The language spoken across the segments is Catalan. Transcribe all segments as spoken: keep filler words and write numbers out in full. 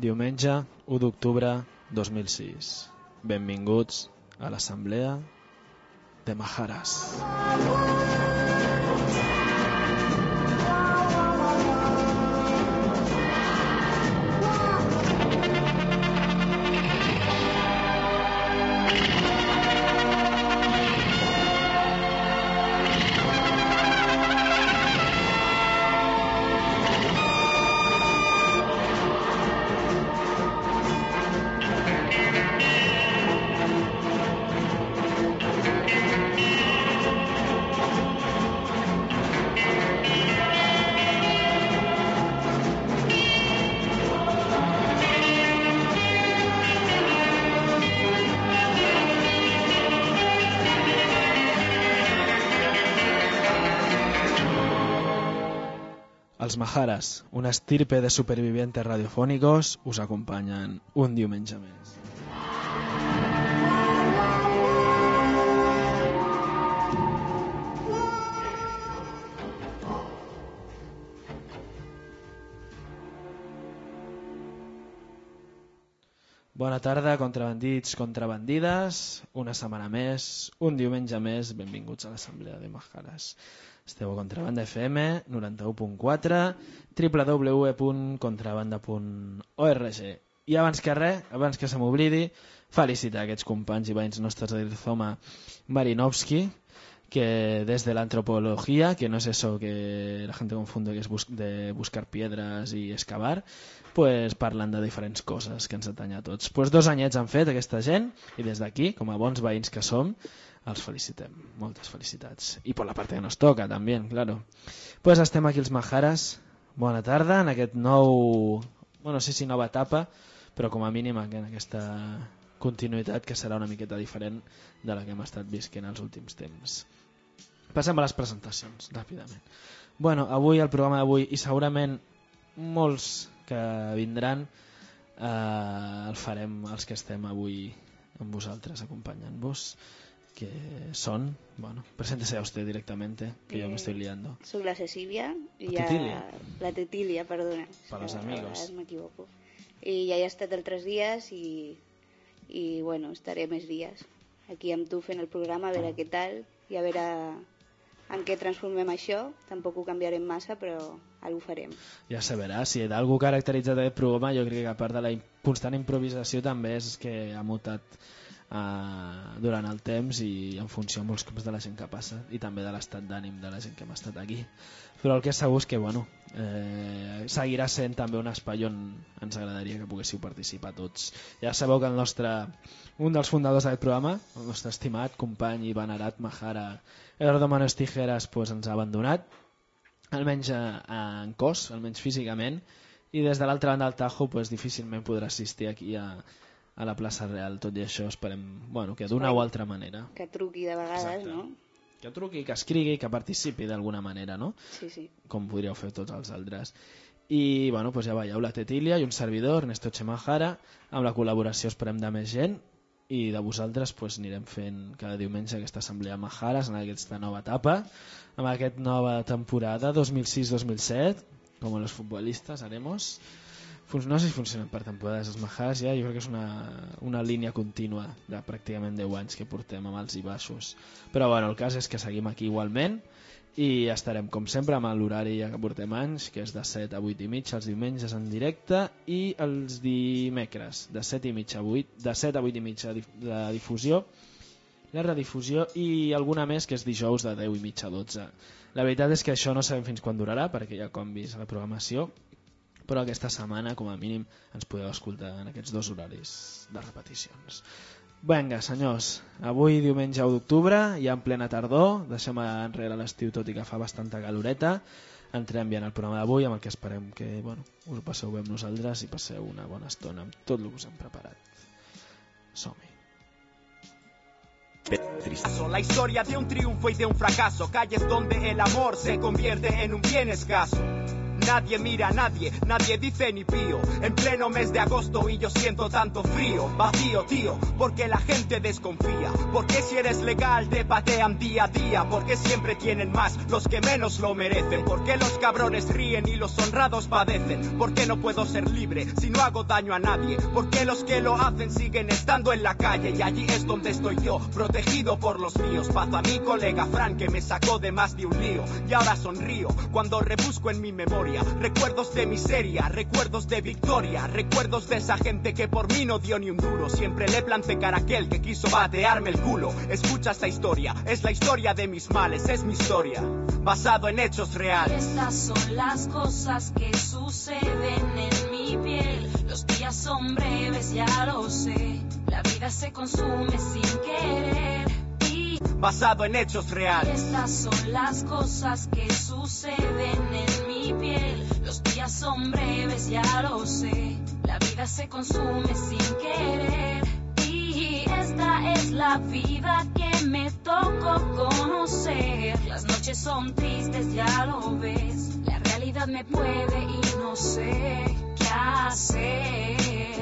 Diumenge u d'octubre dos mil sis. Benvinguts a l'Assemblea de Majares. Els Majares, una estirpe de supervivientes radiofónicos, us acompanyen un diumenge més. Bona tarda, contrabandits, contrabandides, una setmana més, un diumenge més, benvinguts a l'Assemblea de Majares. Esteu a Contrabanda F M noranta-u punt quatre, w w w punt contrabanda punt org. I abans que res, abans que se m'oblidi, felicitar aquests companys i veïns nostres de Rizoma Marinovsky, que desde la antropología, que no es eso que la gente confunde que es bus de buscar piedras y excavar, pues parlen de diferents coses que ens atanya a tots. Pues dos anyets han fet aquesta gent i des d'aquí, com a bons veïns que som, els felicitem. Moltes felicitats. I per la part que nos toca, també, claro. Pues estem aquí els Majares. Bona tarda en aquest nou... Bueno, no sé si nova etapa, però com a mínim en aquesta continuïtat que serà una miqueta diferent de la que hem estat visquent els últims temps. Passem a les presentacions, ràpidament. Bueno, avui, el programa d'avui, i segurament molts que vindran, eh, el farem els que estem avui amb vosaltres, acompanyant-vos, que són, bueno, preséntese a usted directamente, que eh, yo me estoy liando. Soy la Cecilia. Y ¿La ya... Tetilia? La Tetilia, perdona. Para los amigos. Me equivoco. Y ya he estat altres dies i, i bueno, estaré més dies aquí amb tu fent el programa, a veure què tal i a veure en què transformem això. Tampoc ho canviarem massa, però algo farem. Ja se verà, si d'algú caracteritzat aquest programa, jo crec que a part de la constant improvisació també és que ha mutat uh, durant el temps i en funció molts cops de la gent que passa i també de l'estat d'ànim de la gent que hem estat aquí. Però el que és segur és que bueno, eh, seguirà sent també un espai on ens agradaria que poguéssiu participar tots. Ja sabeu que el nostre, un dels fundadors d'aquest programa, el nostre estimat company i venerat Majara Eduardo Manos Tijeras, pues, ens ha abandonat, almenys en cos, almenys físicament, i des de l'altra banda del Tajo pues, difícilment podrà assistir aquí a, a la plaça Real. Tot i això esperem bueno, que d'una o altra manera que truqui de vegades. Exacte. No? Que truqui, que escrigui, que participi d'alguna manera, no? Sí, sí. Com podríeu fer tots els altres. I bueno, pues ja veieu, la Tetilia i un servidor, Ernesto Chemajara, amb la col·laboració esperem de més gent i de vosaltres pues, anirem fent cada diumenge aquesta assemblea Majares en aquesta nova etapa, amb aquesta nova temporada dos mil sis dos mil set, com los futbolistes haremos. No sé si funcionen per temporades els Majares, ja, jo crec que és una, una línia contínua de pràcticament deu anys que portem amb alts i baixos. Però bueno, el cas és que seguim aquí igualment i estarem com sempre amb l'horari ja que portem anys, que és de set a vuit i mitja els diumenges en directe i els dimecres de set i mitja a vuit, de set a vuit i mitja la difusió, la redifusió i alguna més que és dijous de deu i mitja a dotze. La veritat és que això no sabem fins quan durarà perquè hi ha canvis a la programació, però aquesta setmana com a mínim ens podeu escoltar en aquests dos horaris de repeticions. Vinga, senyors, avui diumenge u d'octubre, ja en plena tardor, deixem enrere l'estiu tot i que fa bastanta caloreta, entrem ja en el programa d'avui amb el que esperem que bueno, us ho passeu bé amb nosaltres i passeu una bona estona amb tot el que us hem preparat. Som-hi. La historia de un triunfo y de un fracaso, calles donde el amor se convierte en un bien escaso. nadie mira a nadie, nadie dice ni pío. En pleno mes de agosto y yo siento tanto frío, vacío, tío, porque la gente desconfía. Porque si eres legal te patean día a día. Porque siempre tienen más los que menos lo merecen. Porque los cabrones ríen y los honrados padecen. Porque no puedo ser libre si no hago daño a nadie. Porque los que lo hacen siguen estando en la calle. Y allí es donde estoy yo, protegido por los míos. Paz a mi colega Fran que me sacó de más de un lío. Y ahora sonrío cuando rebusco en mi memoria recuerdos de miseria, recuerdos de victoria, recuerdos de esa gente que por mí no dio ni un duro. Siempre le planté cara a aquel que quiso batearme el culo. Escucha esta historia, es la historia de mis males, es mi historia, basado en hechos reales. Estas son las cosas que suceden en mi piel. Los días son breves, ya lo sé. La vida se consume sin querer. Basado en hechos reales. Estas son las cosas que suceden en mi piel. Los días son breves, ya lo sé. La vida se consume sin querer. Y esta es la vida que me tocó conocer. Las noches son tristes, ya lo ves. La realidad me puede y no sé qué hacer.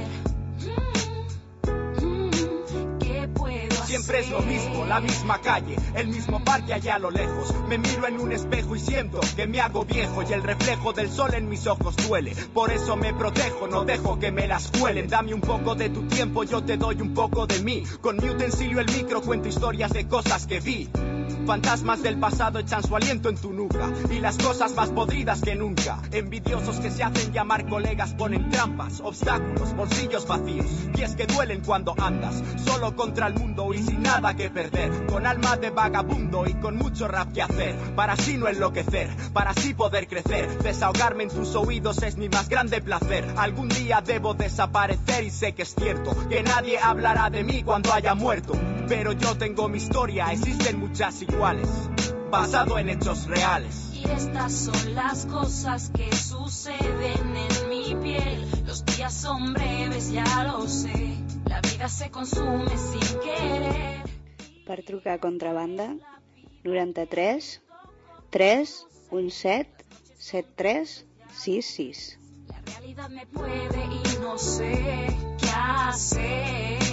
Siempre es lo mismo, la misma calle, el mismo parque allá a lo lejos. Me miro en un espejo y siento que me hago viejo. Y el reflejo del sol en mis ojos duele. Por eso me protejo, no dejo que me las cuelen. Dame un poco de tu tiempo, yo te doy un poco de mí. Con mi utensilio el micro cuento historias de cosas que vi. Fantasmas del pasado echan su aliento en tu nuca. Y las cosas más podridas que nunca. Envidiosos que se hacen llamar colegas ponen trampas, obstáculos, bolsillos vacíos. Pies que duelen cuando andas solo contra el mundo y sin nada que perder. Con alma de vagabundo y con mucho rap que hacer. Para así no enloquecer, para así poder crecer. Desahogarme en tus oídos es mi más grande placer. Algún día debo desaparecer y sé que es cierto que nadie hablará de mí cuando haya muerto. Pero yo tengo mi historia, existen muchas iguales, basado en hechos reales. Y estas son las cosas que suceden en mi piel. Los días son breves, ya lo sé. La vida se consume sin querer. Per trucar a Contrabanda, noranta-tres tres disset setenta y tres sesenta y seis. La realidad me puede y no sé qué hacer.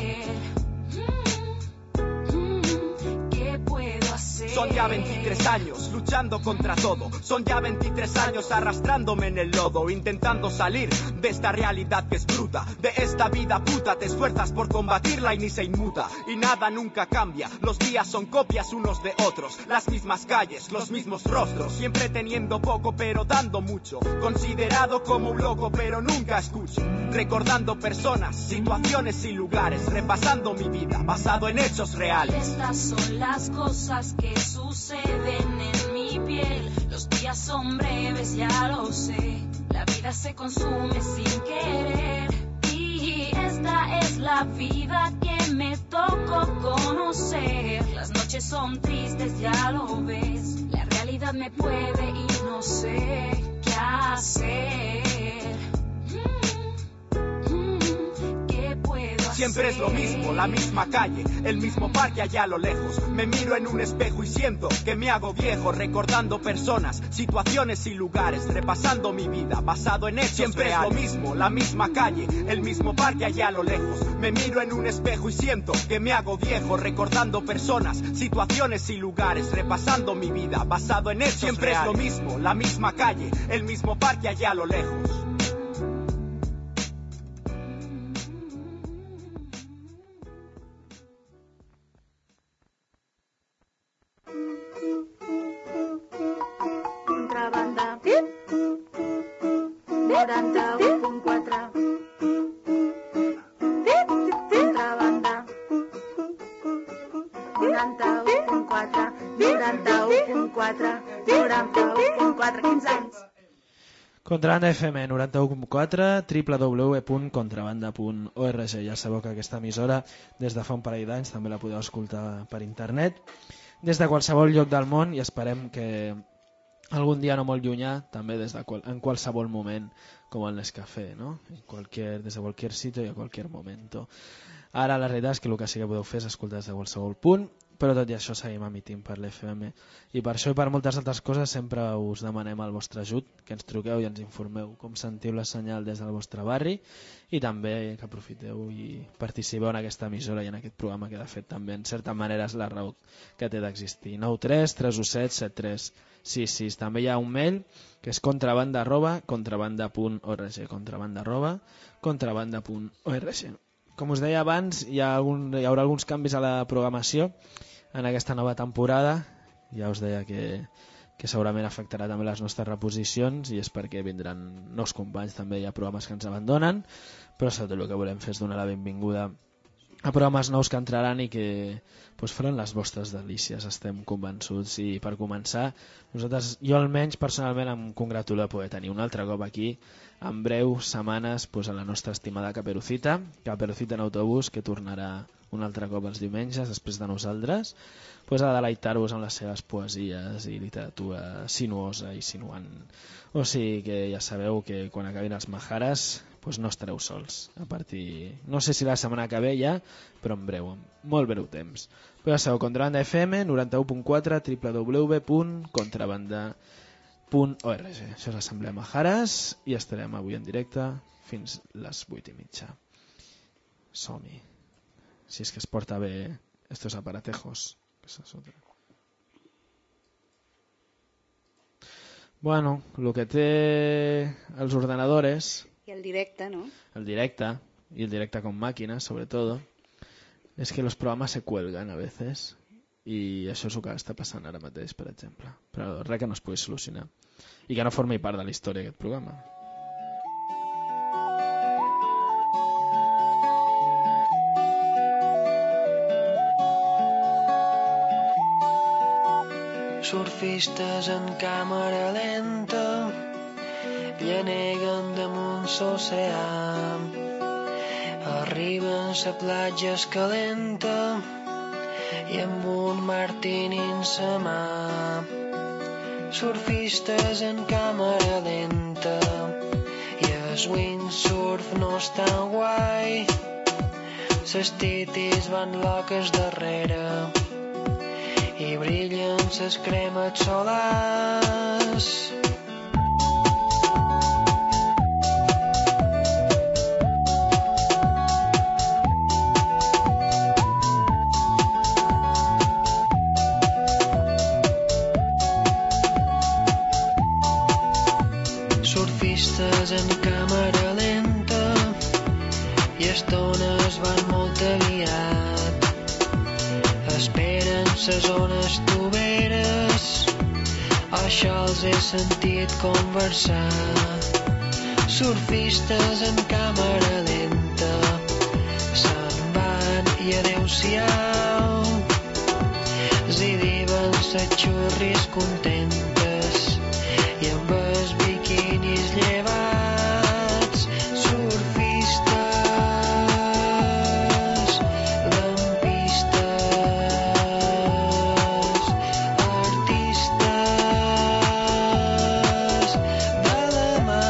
Son ya veintitrés años luchando contra todo. Son ya veintitrés años arrastrándome en el lodo, intentando salir de esta realidad que es bruta. De esta vida puta te esfuerzas por combatirla y ni se inmuta. Y nada nunca cambia, los días son copias unos de otros. Las mismas calles, los mismos rostros. Siempre teniendo poco pero dando mucho. Considerado como un loco pero nunca escucho. Recordando personas, situaciones y lugares. Repasando mi vida, basado en hechos reales. Estas son las cosas que suceden en mi piel. Los días son breves, ya lo sé. La vida se consume sin querer. Y esta es la vida que me tocó conocer. Las noches son tristes, ya lo ves. La realidad me puede y no sé qué hacer. Siempre es lo mismo, la misma calle, el mismo parque allá a lo lejos. Me miro en un espejo y siento que me hago viejo, recordando personas, situaciones y lugares, repasando mi vida, basado en hechos Siempre reales. Es lo mismo, la misma calle, el mismo parque allá a lo lejos. Me miro en un espejo y siento que me hago viejo, recordando personas, situaciones y lugares, repasando mi vida, basado en hechos Siempre reales. Es lo mismo, la misma calle, el mismo parque allá a lo lejos. noranta-u punt quatre. Contrabanda. noranta-u punt quatre. noranta-u punt quatre. noranta-u punt quatre. quinze anys. Contrabanda F M noranta-u punt quatre, w w w punt contrabanda punt org. Ja sabeu que aquesta emissora des de fa un parell d'anys també la podeu escoltar per internet des de qualsevol lloc del món i esperem que algun dia no molt llunyà també des de qual, en qualsevol moment com el Nescafé, ¿no? En cualquier, des de qualsevol sitio i a qualsevol moment. Ara la realitat és que el que sí que podeu fer és escoltar des de qualsevol punt però tot i això seguim emitint per l'F M. I per això i per moltes altres coses sempre us demanem el vostre ajut, que ens truqueu i ens informeu com sentiu la senyal des del vostre barri i també que aprofiteu i participeu en aquesta emissora i en aquest programa que de fet també en certa manera és la raó que té d'existir. nou tres tres u set set tres sis sis. També hi ha un mail que és contrabanda arroba contrabanda punt org contrabanda arroba contrabanda punt org. Com us deia abans, hi ha, algun, hi haurà alguns canvis a la programació en aquesta nova temporada. Ja us deia que, que segurament afectarà també les nostres reposicions i és perquè vindran nous companys, també hi ha programes que ens abandonen, però sobretot el que volem fer és donar la benvinguda a programes nous que entraran i que pues, faran les vostres delícies, estem convençuts. I per començar, nosaltres, jo almenys personalment em congratulo de poder tenir un altre cop aquí en breus setmanes pues, a la nostra estimada Caperucita, Caperucita en autobús, que tornarà un altre cop els diumenges després de nosaltres, pues, a deleitar-vos amb les seves poesies i literatura sinuosa i sinuant. O sigui que ja sabeu que quan acabin els Majares pues, no estareu sols a partir, no sé si la setmana que ve ja, però en breu, en molt breu temps. Però ja sabeu, Contrabanda F M noranta-u punt quatre w w w punt contrabanda punt org. Això és l'Assemblea Majares i estarem avui en directe fins les vuit i mitja. Som-hi. Si és que es porta bé estos aparatejos. Esa es otra. Bueno, el que té els ordenadores... I el directe, ¿no? El directe, y el directe con máquinas, sobre todo, es que los programas se cuelgan a veces. I això és el que està passant ara mateix, per exemple. Però res que no es pugui solucionar. I que no formi part de la història d'aquest programa. Surfistes en càmera lenta llaneguen damunt l'oceà. Arriben a la platja escalenta i amb un martini en sa mà. Surfistes en càmera lenta i el windsurf no és tan guai. Les titis van loques darrere i brillen les cremes solars. Surfistes en càmera lenta i estones van molt aviat. Esperen ses ones toveres, això els he sentit conversar. Surfistes en càmera lenta se'n van i adeu-siau. Si diuen ses xurris contentes i amb els biquinis llevats. Surfistes, lampistes, artistes de la mà.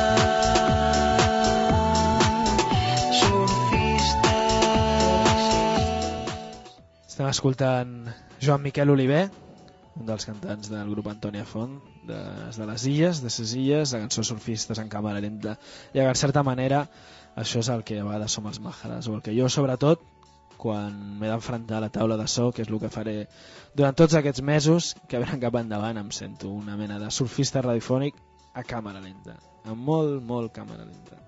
Surfistes. Estem escoltant Joan Miquel Oliver, un dels cantants del grup Antònia Font, des de les illes, de ses illes, la cançó Surfistes en càmera lenta. I en certa manera això és el que a vegades som els Majares, o el que jo sobretot, quan m'he d'enfrontar a la taula de so, que és el que faré durant tots aquests mesos que venen cap endavant, em sento una mena de surfista radiofònic a càmera lenta, amb molt, molt càmera lenta.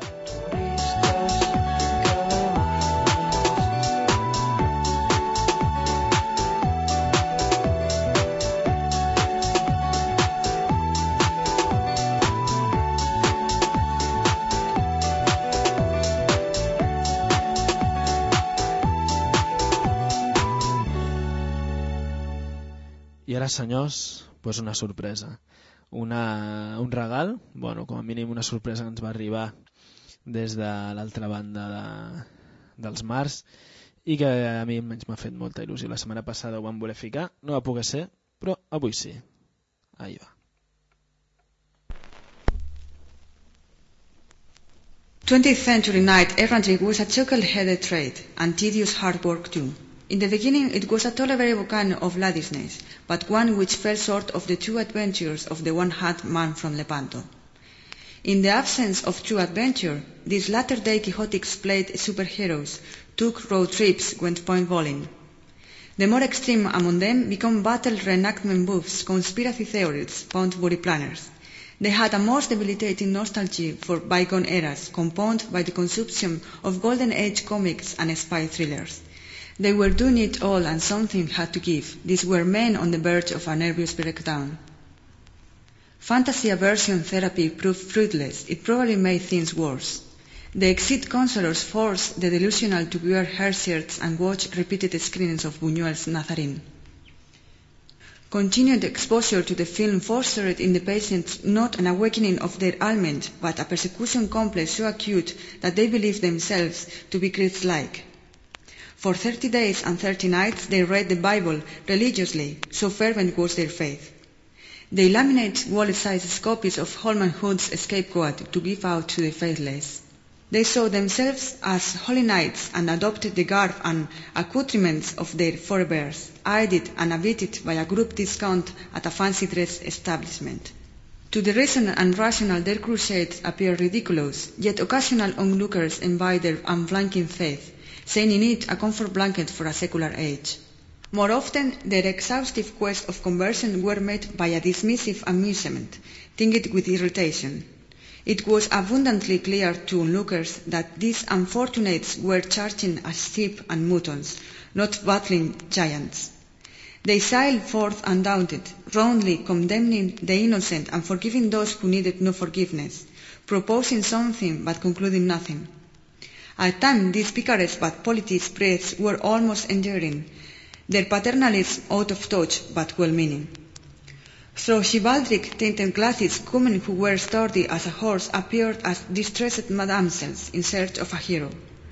I ara, senyors, pues una sorpresa. Una, un regal, bueno, com a mínim una sorpresa que ens va arribar des de l'altra banda de, dels mars i que a mi menys m'ha fet molta il·lusió. La setmana passada ho vam voler ficar, no va poder ser, però avui sí. Ahí va. twentieth century knight errantry was a chuckle-headed trade and tedious hard work too. In the beginning it was a tolerable kind of ladishness, but one which fell short of the true adventures of the one-hat man from Lepanto. In the absence of true adventure, these latter-day Quixotics played superheroes, took road trips, went paintballing. The more extreme among them become battle reenactment buffs, conspiracy theorists, Poundbury planners. They had a most debilitating nostalgia for bygone eras, compounded by the consumption of Golden Age comics and spy thrillers. They were doing it all and something had to give. These were men on the verge of a nervous breakdown. Fantasy aversion therapy proved fruitless. It probably made things worse. The exit counselors forced the delusional to wear hair shirts and watch repeated screenings of Buñuel's Nazarene. Continued exposure to the film fostered in the patients not an awakening of their ailment, but a persecution complex so acute that they believed themselves to be Christ-like. For thirty days and thirty nights they read the Bible religiously, so fervent was their faith. They laminated wallet-sized copies of Holman Hood's Scapegoat to give out to the faithless. They saw themselves as holy knights and adopted the garb and accoutrements of their forebears, aided and abetted by a group discount at a fancy dress establishment. To the reason and rational their crusades appear ridiculous, yet occasional onlookers envy their unflanking faith, saying in it a comfort blanket for a secular age. More often, their exhaustive quest of conversion were met by a dismissive amusement, tinged with irritation. It was abundantly clear to onlookers that these unfortunates were charging as sheep and muttons, not battling giants. They sailed forth undaunted, roundly condemning the innocent and forgiving those who needed no forgiveness, proposing something but concluding nothing. At times these picaresque but politic breaths were almost endearing, their paternalism out of touch but well-meaning. Through chivalric-tinted glasses, women who were sturdy as a horse appeared as distressed damsels in search of a hero.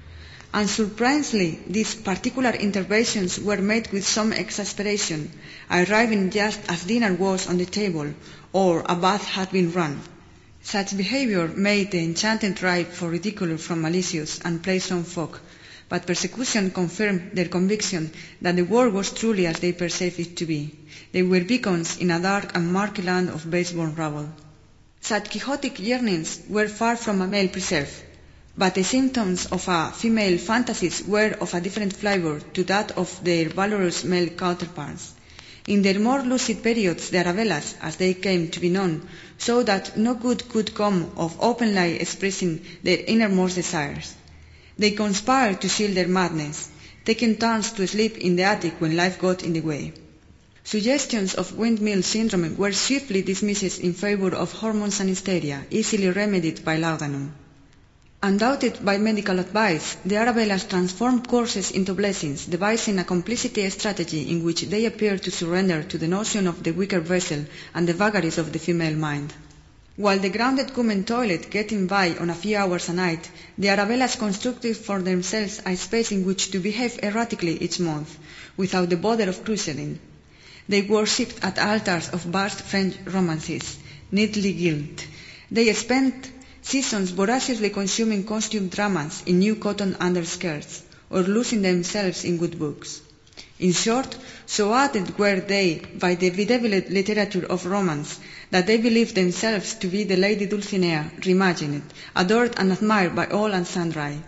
Unsurprisingly, these particular interventions were made with some exasperation, arriving just as dinner was on the table or a bath had been run. Such behavior made the enchanted ripe for ridicule from malicious and playful folk, but persecution confirmed their conviction that the world was truly as they perceived it to be. They were beacons in a dark and murky land of base-born rabble. Such Quixotic yearnings were far from a male preserve, but the symptoms of a female fantasies were of a different flavour to that of their valorous male counterparts. In their more lucid periods, the Arabelas, as they came to be known, saw that no good could come of openly expressing their innermost desires. They conspired to shield their madness, taking turns to sleep in the attic when life got in the way. Suggestions of windmill syndrome were swiftly dismissed in favour of hormones and hysteria, easily remedied by laudanum. Undoubted by medical advice, the Arabelas transformed curses into blessings, devising a complicity strategy in which they appeared to surrender to the notion of the weaker vessel and the vagaries of the female mind. While the grounded women toiled, getting by on a few hours a night, the Arabelas constructed for themselves a space in which to behave erratically each month, without the bother of crusading. They worshipped at altars of vast French romances, neatly gilt. They spent seasons voraciously consuming costume dramas in new cotton underskirts, or losing themselves in good books. In short, so added were they by the bedeviled literature of romance, that they believed themselves to be the Lady Dulcinea reimagined, adored and admired by all and sundry.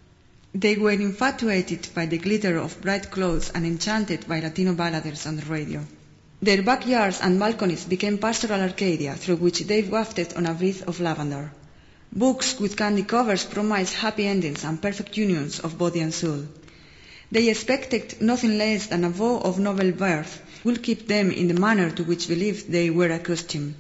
They were infatuated by the glitter of bright clothes and enchanted by Latino ballads on the radio. Their backyards and balconies became pastoral Arcadia, through which they wafted on a breath of lavender. Books with candy covers promised happy endings and perfect unions of body and soul. They expected nothing less than a vow of noble birth will keep them in the manner to which believed they were accustomed.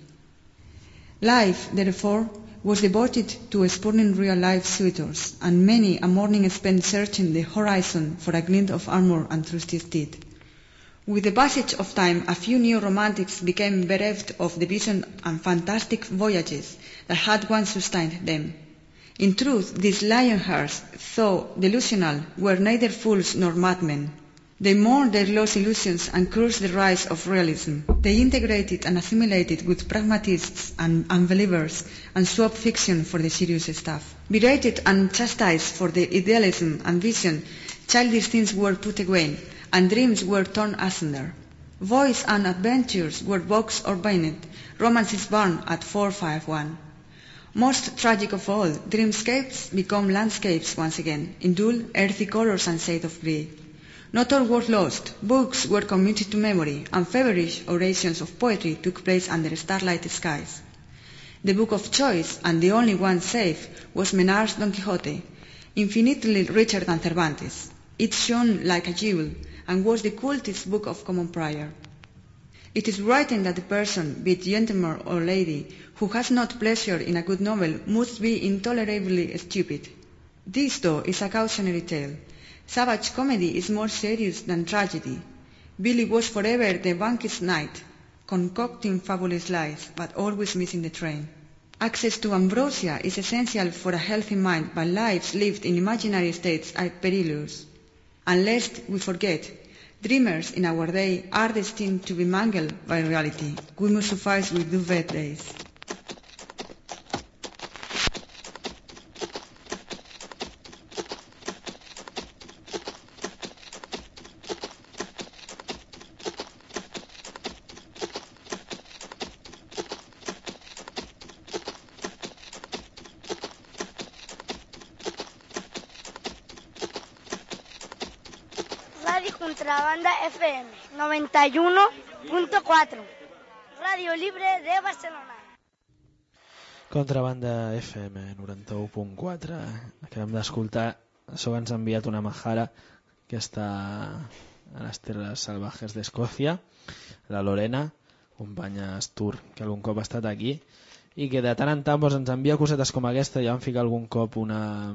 Life, therefore, was devoted to spurning real-life suitors, and many a morning spent searching the horizon for a glint of armour and trusty steed. With the passage of time, a few new romantics became bereft of the vision and fantastic voyages that had once sustained them. In truth, these lion-hearts, though delusional, were neither fools nor madmen. They mourned their lost illusions and cursed the rise of realism. They integrated and assimilated with pragmatists and unbelievers and swapped fiction for the serious stuff. Berated and chastised for their idealism and vision, childish things were put away, and dreams were torn asunder. Voice and adventures were boxed or banned, romances burned at four five one. Most tragic of all, dreamscapes become landscapes once again, in dull, earthy colors and shade of grey. Not all was lost. Books were committed to memory, and feverish orations of poetry took place under starlight skies. The book of choice, and the only one safe, was Menard's Don Quixote, infinitely richer than Cervantes. It shone like a jewel, and was the cultist book of common prayer. It is written that the person, be it gentleman or lady, who has not pleasure in a good novel must be intolerably stupid. This, though, is a cautionary tale. Savage comedy is more serious than tragedy. Billy was forever the vanquished knight, concocting fabulous lies, but always missing the train. Access to ambrosia is essential for a healthy mind, but lives lived in imaginary states are perilous. And lest we forget, dreamers in our day are destined to be mangled by reality. We must suffice with duvet days. Radio Contrabanda F M noventa y uno punto cuatro, Radio Libre de Barcelona. Contrabanda F M noranta-u punt quatre. Acabem d'escoltar, això ens ha enviat una majara que està a les terres salvajes d'Escòcia, la Lorena, companya Astur, que algun cop ha estat aquí, i que de tant en tant doncs, ens envia cosetes com aquesta. Ja vam ficar algun cop una...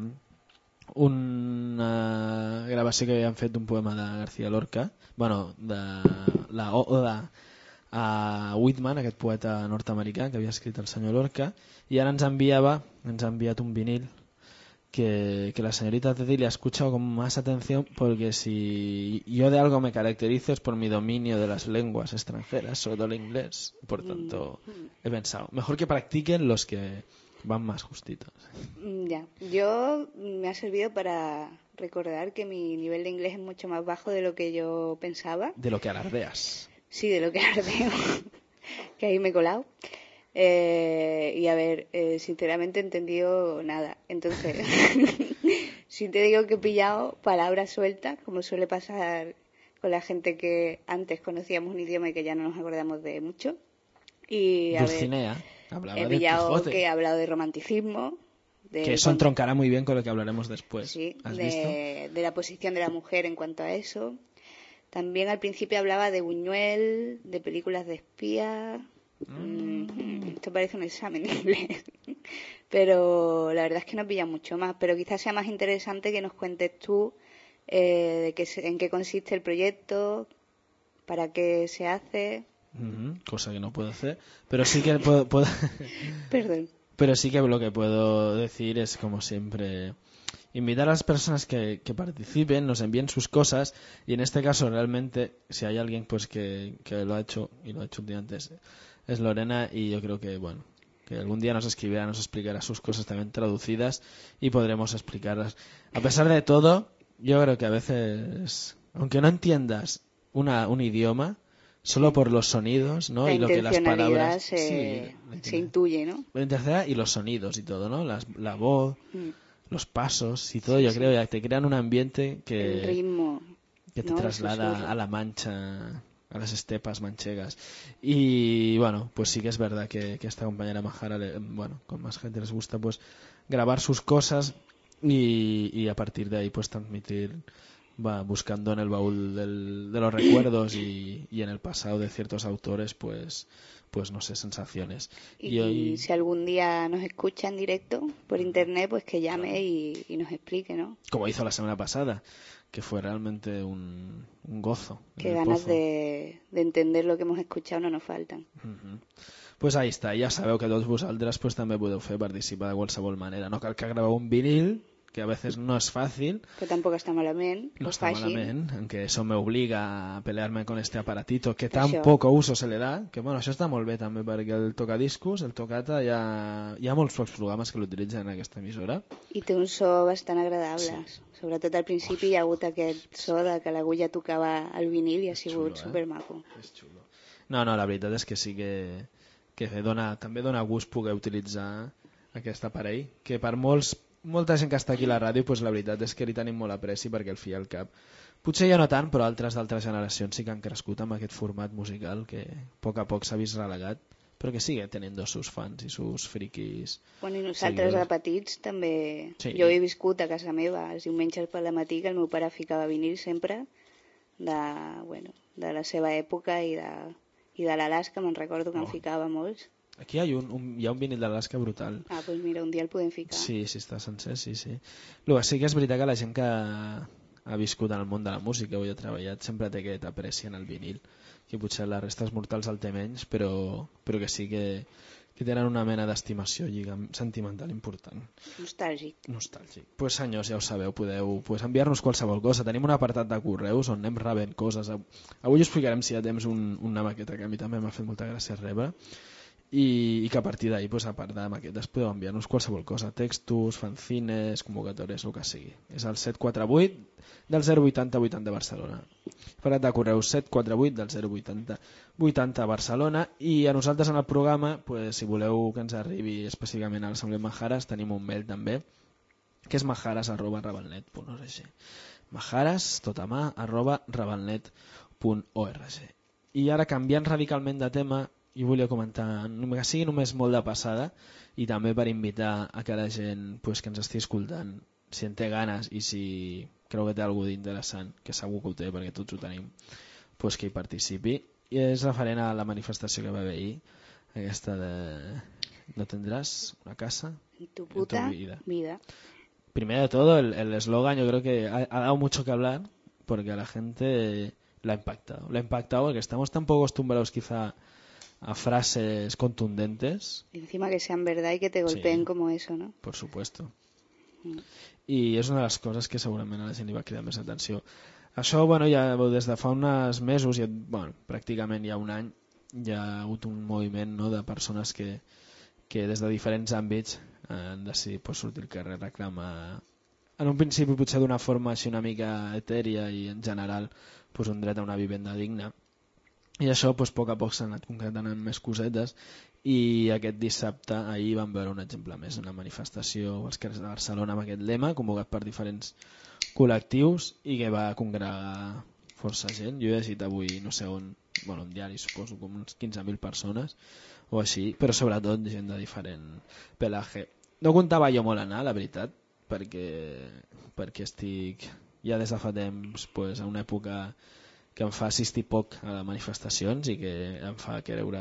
una gravació que havíem fet d'un poema de García Lorca, bueno, de la Oda a Whitman, aquest poeta nord-americà que havia escrit el senyor Lorca, i ara ens enviava, ens ha enviat un vinil que, que la señorita Cecilia ha escuchado con más atención, porque si yo de algo me caracterizo es por mi dominio de las lenguas extranjeras, sobre todo el inglés. Por tanto, he pensado, mejor que practiquen los que van más justitos. Ya, yo me ha servido para recordar que mi nivel de inglés es mucho más bajo de lo que yo pensaba. De lo que alardeas. Sí, de lo que alardeo, que ahí me he colado. Eh, y a ver, eh, sinceramente he entendido nada. Entonces, si te digo que he pillado palabras sueltas, como suele pasar con la gente que antes conocíamos un idioma y que ya no nos acordamos de mucho. Y a Dulcinea. ver, Hablaba he pillado Quijote, que he hablado de romanticismo. De que eso entroncará muy bien con lo que hablaremos después. Sí, ¿Has de, visto? de la posición de la mujer en cuanto a eso. También al principio hablaba de Buñuel, de películas de espías. Mm. Esto parece un examen de inglés. Pero la verdad es que no pilla mucho más. Pero quizás sea más interesante que nos cuentes tú eh, de qué se, en qué consiste el proyecto, para qué se hace. Uh-huh, cosa que no puedo hacer, pero sí que puedo, puedo... Perdón. Pero sí que lo que puedo decir es, como siempre, invitar a las personas que, que participen, nos envíen sus cosas, y en este caso realmente, si hay alguien pues que, que lo ha hecho, y lo ha hecho un día antes, es Lorena, y yo creo que, bueno, que algún día nos escribirá, nos explicará sus cosas también traducidas, y podremos explicarlas. A pesar de todo, yo creo que a veces, aunque no entiendas una, un idioma, solo por los sonidos, ¿no? La y lo que las palabras se, sí, se intuye, ¿no? La intensidad y los sonidos y todo, ¿no? Las, la voz, mm. los pasos y todo, sí, yo sí. creo que te crean un ambiente que, el ritmo, que te ¿no? traslada a la Mancha, a las estepas manchegas. Y bueno, pues sí que es verdad que, que esta compañera Majara, le, bueno, con más gente les gusta pues grabar sus cosas y, y a partir de ahí pues transmitir, va buscando en el baúl del, de los recuerdos y, y en el pasado de ciertos autores pues pues no sé, sensaciones. Y, y hoy... si algún día nos escucha en directo por internet, pues que llame claro. y, y nos explique, ¿no? Como hizo la semana pasada, que fue realmente un, un gozo. Qué ganas de, de entender lo que hemos escuchado no nos faltan. Uh-huh. Pues ahí està, ja sabeu que tots vosaltres pues, també podeu fer participar de qualsevol manera. No cal que graveu un vinil, que a veces no es fácil. Pero tampoco está malament. No es está fácil. malament, aunque eso me obliga a pelearme con este aparatito que tan Això. poco uso se le da, que bueno, això està molt bé també, perquè el tocadiscos, el tocata, hi ha, hi ha molts pocs programes que l'utilitzen en aquesta emissora. I té un so bastant agradable. Sí. Sobretot al principi hi ha hagut aquest so de que l'agulla tocava el vinil i ha sigut xulo, eh? supermaco. És xulo. No, no, la veritat és que sí que, que dona, també dona gust poder utilitzar aquest aparell, que per molts, molta gent que està aquí a la ràdio, pues la veritat és que li tenim molt apreci perquè el fia al cap. Potser ja no tant, però altres d'altres generacions sí que han crescut amb aquest format musical que a poc a poc s'ha vist relegat, però que sigue teniendo sus fans i sus friquis. Bueno, i nosaltres de petits també... Sí. Jo he viscut a casa meva els diumenges pel matí que el meu pare ficava vinil sempre de, bueno, de la seva època i de, i de l'Alaska, me'n recordo que oh. en ficava molts. Aquí hi ha un, un, hi ha un vinil d'Alaska brutal. Ah, doncs pues mira, un dia el podem ficar. Sí, sí, està sencer, sí, sí. Lo que sí que és veritat que la gent que ha viscut en el món de la música o hi ha treballat sempre té aquest apreci en el vinil, que potser les restes mortals el té menys, però, però que sí que, que tenen una mena d'estimació lligam sentimental important. Nostàlgic. Nostàlgic. Doncs pues, senyors, ja ho sabeu, podeu pues, enviar-nos qualsevol cosa. Tenim un apartat de correus on anem rebent coses. Avui us explicarem si hi ha temps un, una maqueta que a mi també m'ha fet molta gràcia rebre. I, i que a partir d'ahir, pues, a part de maquetes, podeu enviar-nos qualsevol cosa, textos, fanzines, convocatòries, el que sigui. És el set quatre vuit del zero vuitanta vuitanta Barcelona. Parat de correus set quatre vuit del zero vuitanta vuitanta Barcelona. I a nosaltres en el programa, pues, si voleu que ens arribi específicament a l'Assemblea Majares, tenim un mail també, que és majares arroba rabalnet punt org. Majares, tot a mà, arroba rabalnet punt org. I ara, canviant radicalment de tema, i volia comentar, que sigui només molt de passada, i també per invitar a que la gent pues, que ens estigui escoltant, si en té ganes i si creu que té alguna d'interessant, que segur que ho té perquè tots ho tenim, pues, que hi participi. I és referent a la manifestació que va haver ahir, aquesta de no tendrás una casa en tu puta en tu vida. vida. Primero de todo, el eslogan yo creo que ha, ha dado mucho que hablar porque a la gente la ha impactado. La ha impactado porque estamos tan poco acostumbrados quizá a frases contundentes. Y encima que sean verdad y que te golpeen, sí, como eso, ¿no? Por supuesto. Mm. I és una de les coses que segurament a la gent li va cridar més atenció. Això, bueno, ja des de fa uns mesos, ja, bueno, pràcticament ja un any, hi ha hagut un moviment, no, de persones que, que des de diferents àmbits han decidit pues, sortir al carrer a reclamar, en un principi potser d'una forma així una mica etèria i en general pues, un dret a una vivenda digna. I això pues, a poc a poc s'ha anat concretant en més cosetes i aquest dissabte, ahir vam veure un exemple més, una manifestació als carrers de Barcelona amb aquest lema, convocat per diferents col·lectius i que va congregar força gent. Jo he llegit avui, no sé on, bueno, un diari suposo, com uns quinze mil persones o així, però sobretot gent de diferent pelaje. No comptava jo molt anar, la veritat, perquè, perquè estic ja des de fa temps pues, a una època que em fa assistir poc a manifestacions i que em fa creure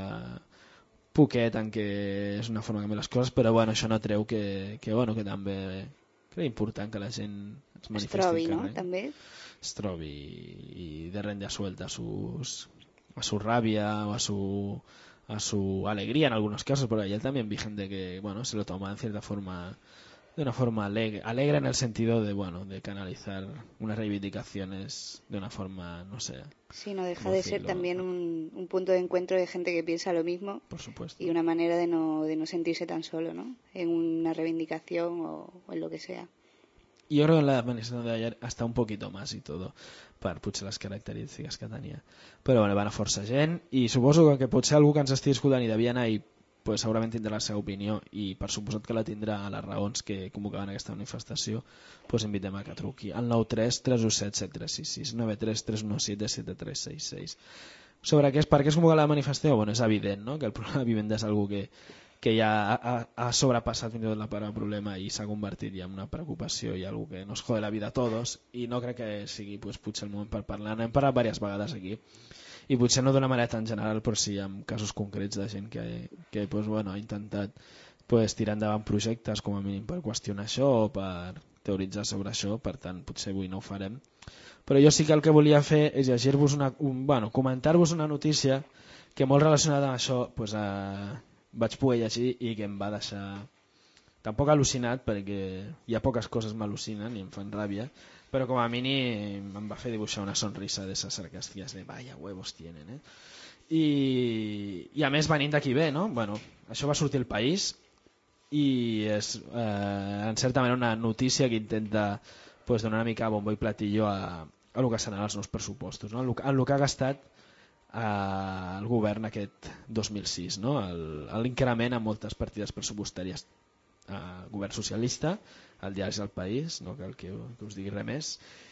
poquet en què és una forma de canviar les coses, però bueno, això no treu que, que, bueno, que també que és important que la gent es manifesti. Es trobi, ¿no? També. Es trobi y de renda suelta a, sus, a su rabia o a su, a su alegría en algunos casos, porque ayer también vi gente que bueno, se lo toma en cierta forma, de una forma alegre, alegre en el sentido de bueno, de canalizar unas reivindicaciones de una forma, no sé. Sí, no deja de ser también un, un punto de encuentro de gente que piensa lo mismo. Por supuesto. Y una manera de no, de no sentirse tan solo, ¿no? En una reivindicación o, o en lo que sea. Y yo creo que en la manifestación de ayer hasta un poquito más y todo, per potser les característiques que tenia. Però bueno, van a força gent i suposo que potser algú que ens estigui escoltant i devia anar i pues, segurament tindrà la seva opinió i per suposat que la tindrà a les raons que convocaven aquesta manifestació, pues invitem a que truqui al nou tres tres u set set tres sis sis nou tres tres u set set tres seis seis. Sobre què és, per què es convoca la manifestació? Bueno, és evident, no?, que el problema de vivenda és algo que, que ja ha, ha sobrepassat fins i tot la paraula problema i s'ha convertit ja en una preocupació i algo que nos jode la vida a tots i no crec que sigui pues, potser el moment per parlar. N'hem parlat diverses vegades aquí i potser no d'una manera tan general, però sí amb casos concrets de gent que, que pues, bueno, ha intentat pues, tirar endavant projectes com a mínim per qüestionar això o per teoritzar sobre això, per tant potser avui no ho farem, però jo sí que el que volia fer és llegir-vos una, un, bueno, comentar-vos una notícia que molt relacionada amb això pues, eh, vaig poder llegir i que em va deixar tampoc al·lucinat perquè hi ha poques coses que m'al·lucinen i em fan ràbia, però com a mínim em va fer dibuixar una sonrisa d'esas sarcàstiques de vaya huevos tienen, eh? I, i a més venint d'aquí bé, no? Bueno, això va sortir al País i és eh, en certa manera una notícia que intenta pues, donar una mica bombo i platillo a, a el que seran els nous pressupostos, no? En el que ha gastat eh, el govern aquest dos mil sis, no? L'increment en moltes partides pressupostàries. Eh, govern socialista, el diari El País, no cal que, que us digui res més.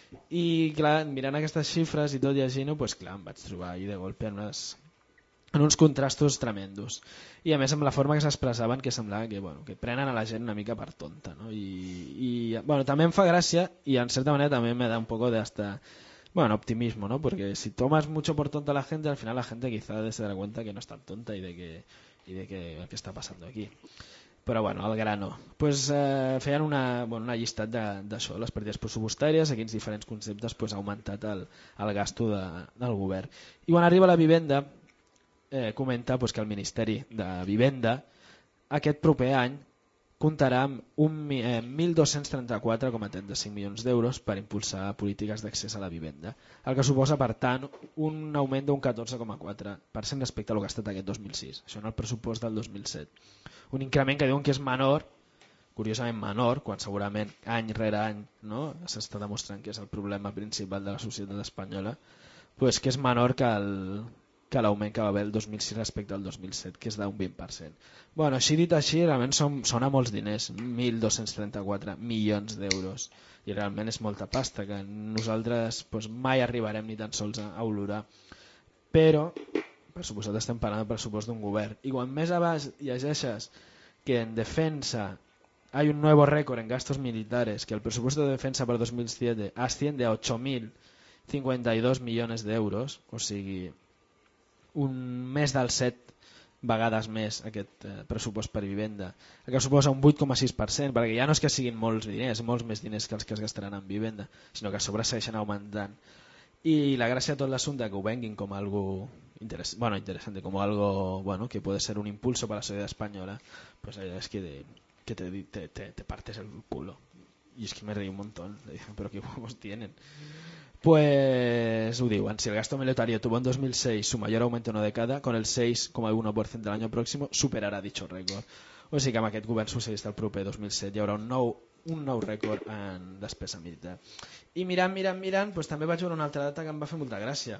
I clar, mirant aquestes xifres i tot llegint-ho, pues, clar, em vaig trobar ahir de golpe en unes en uns contrastos tremendos i a més amb la forma que s'expressaven que semblava que, bueno, que prenen a la gent una mica per tonta, no? I, i bueno, també em fa gràcia y en cierta manera también me da un poco de hasta bueno, optimismo, ¿no? Porque si tomas mucho por tonta a la gente, al final la gente quizá se dará cuenta que no es tan tonta y de que, y de que qué está pasando aquí. Però bueno, al grano. Pues, eh, feien una, bueno, una llistat d'això, les partides pressupostàries, a quins diferents conceptes pues, ha augmentat el, el gasto de, del govern. I quan arriba la vivenda, Eh, comenta pues, que el Ministeri de Vivenda aquest proper any comptarà amb un, eh, mil dos-cents trenta-quatre coma trenta-cinc milions d'euros per impulsar polítiques d'accés a la vivenda, el que suposa per tant un augment d'un catorze coma quatre per cent respecte a lo que ha estat aquest dos mil sis, això en el pressupost del dos mil set. Un increment que diuen que és menor, curiosament menor, quan segurament any rere any, no? S'està demostrant que és el problema principal de la societat espanyola, pues que és menor que el que l'augment que va haver el dos mil sis respecte al dos mil set, que és d'un vint per cent. Bueno, així dit així, realment són, són a molts diners, mil dos-cents trenta-quatre milions d'euros, i realment és molta pasta, que nosaltres pues, mai arribarem ni tan sols a, a olorar. Però, per suposat, estem parlant del pressupost d'un govern. I quan més a baix llegeixes que en defensa hay un nuevo récord en gastos militares, que el presupuesto de defensa per dos mil siete asciende a ocho mil cincuenta y dos millones d'euros, o sigui, un més del set vegades més aquest eh, pressupost per vivenda, el que suposa un vuit coma sis per cent, perquè ja no és que siguin molts diners, molts més diners que els que es gastaran en vivenda, sinó que a sobre segueixen augmentant. I la gràcia de tot l'assumpte que ho venguin com algo interes bueno, interesante, como algo bueno, que puede ser un impulso para la sociedad española, pues es que, de, que te, te, te, te partes el culo. Y es que me reí un montón, le dije, pero qué huevos tienen. Pues, ho diuen, si el gasto militario tuvo en dos mil seis su mayor aumento en una década, con el seis coma uno por ciento del año próximo superará dicho récord. O sigui que amb aquest govern socialista el proper dos mil set hi haurà un nou, un nou rècord en despesa militar. I mirant, mirant, mirant, pues, també vaig veure una altra data que em va fer molta gràcia,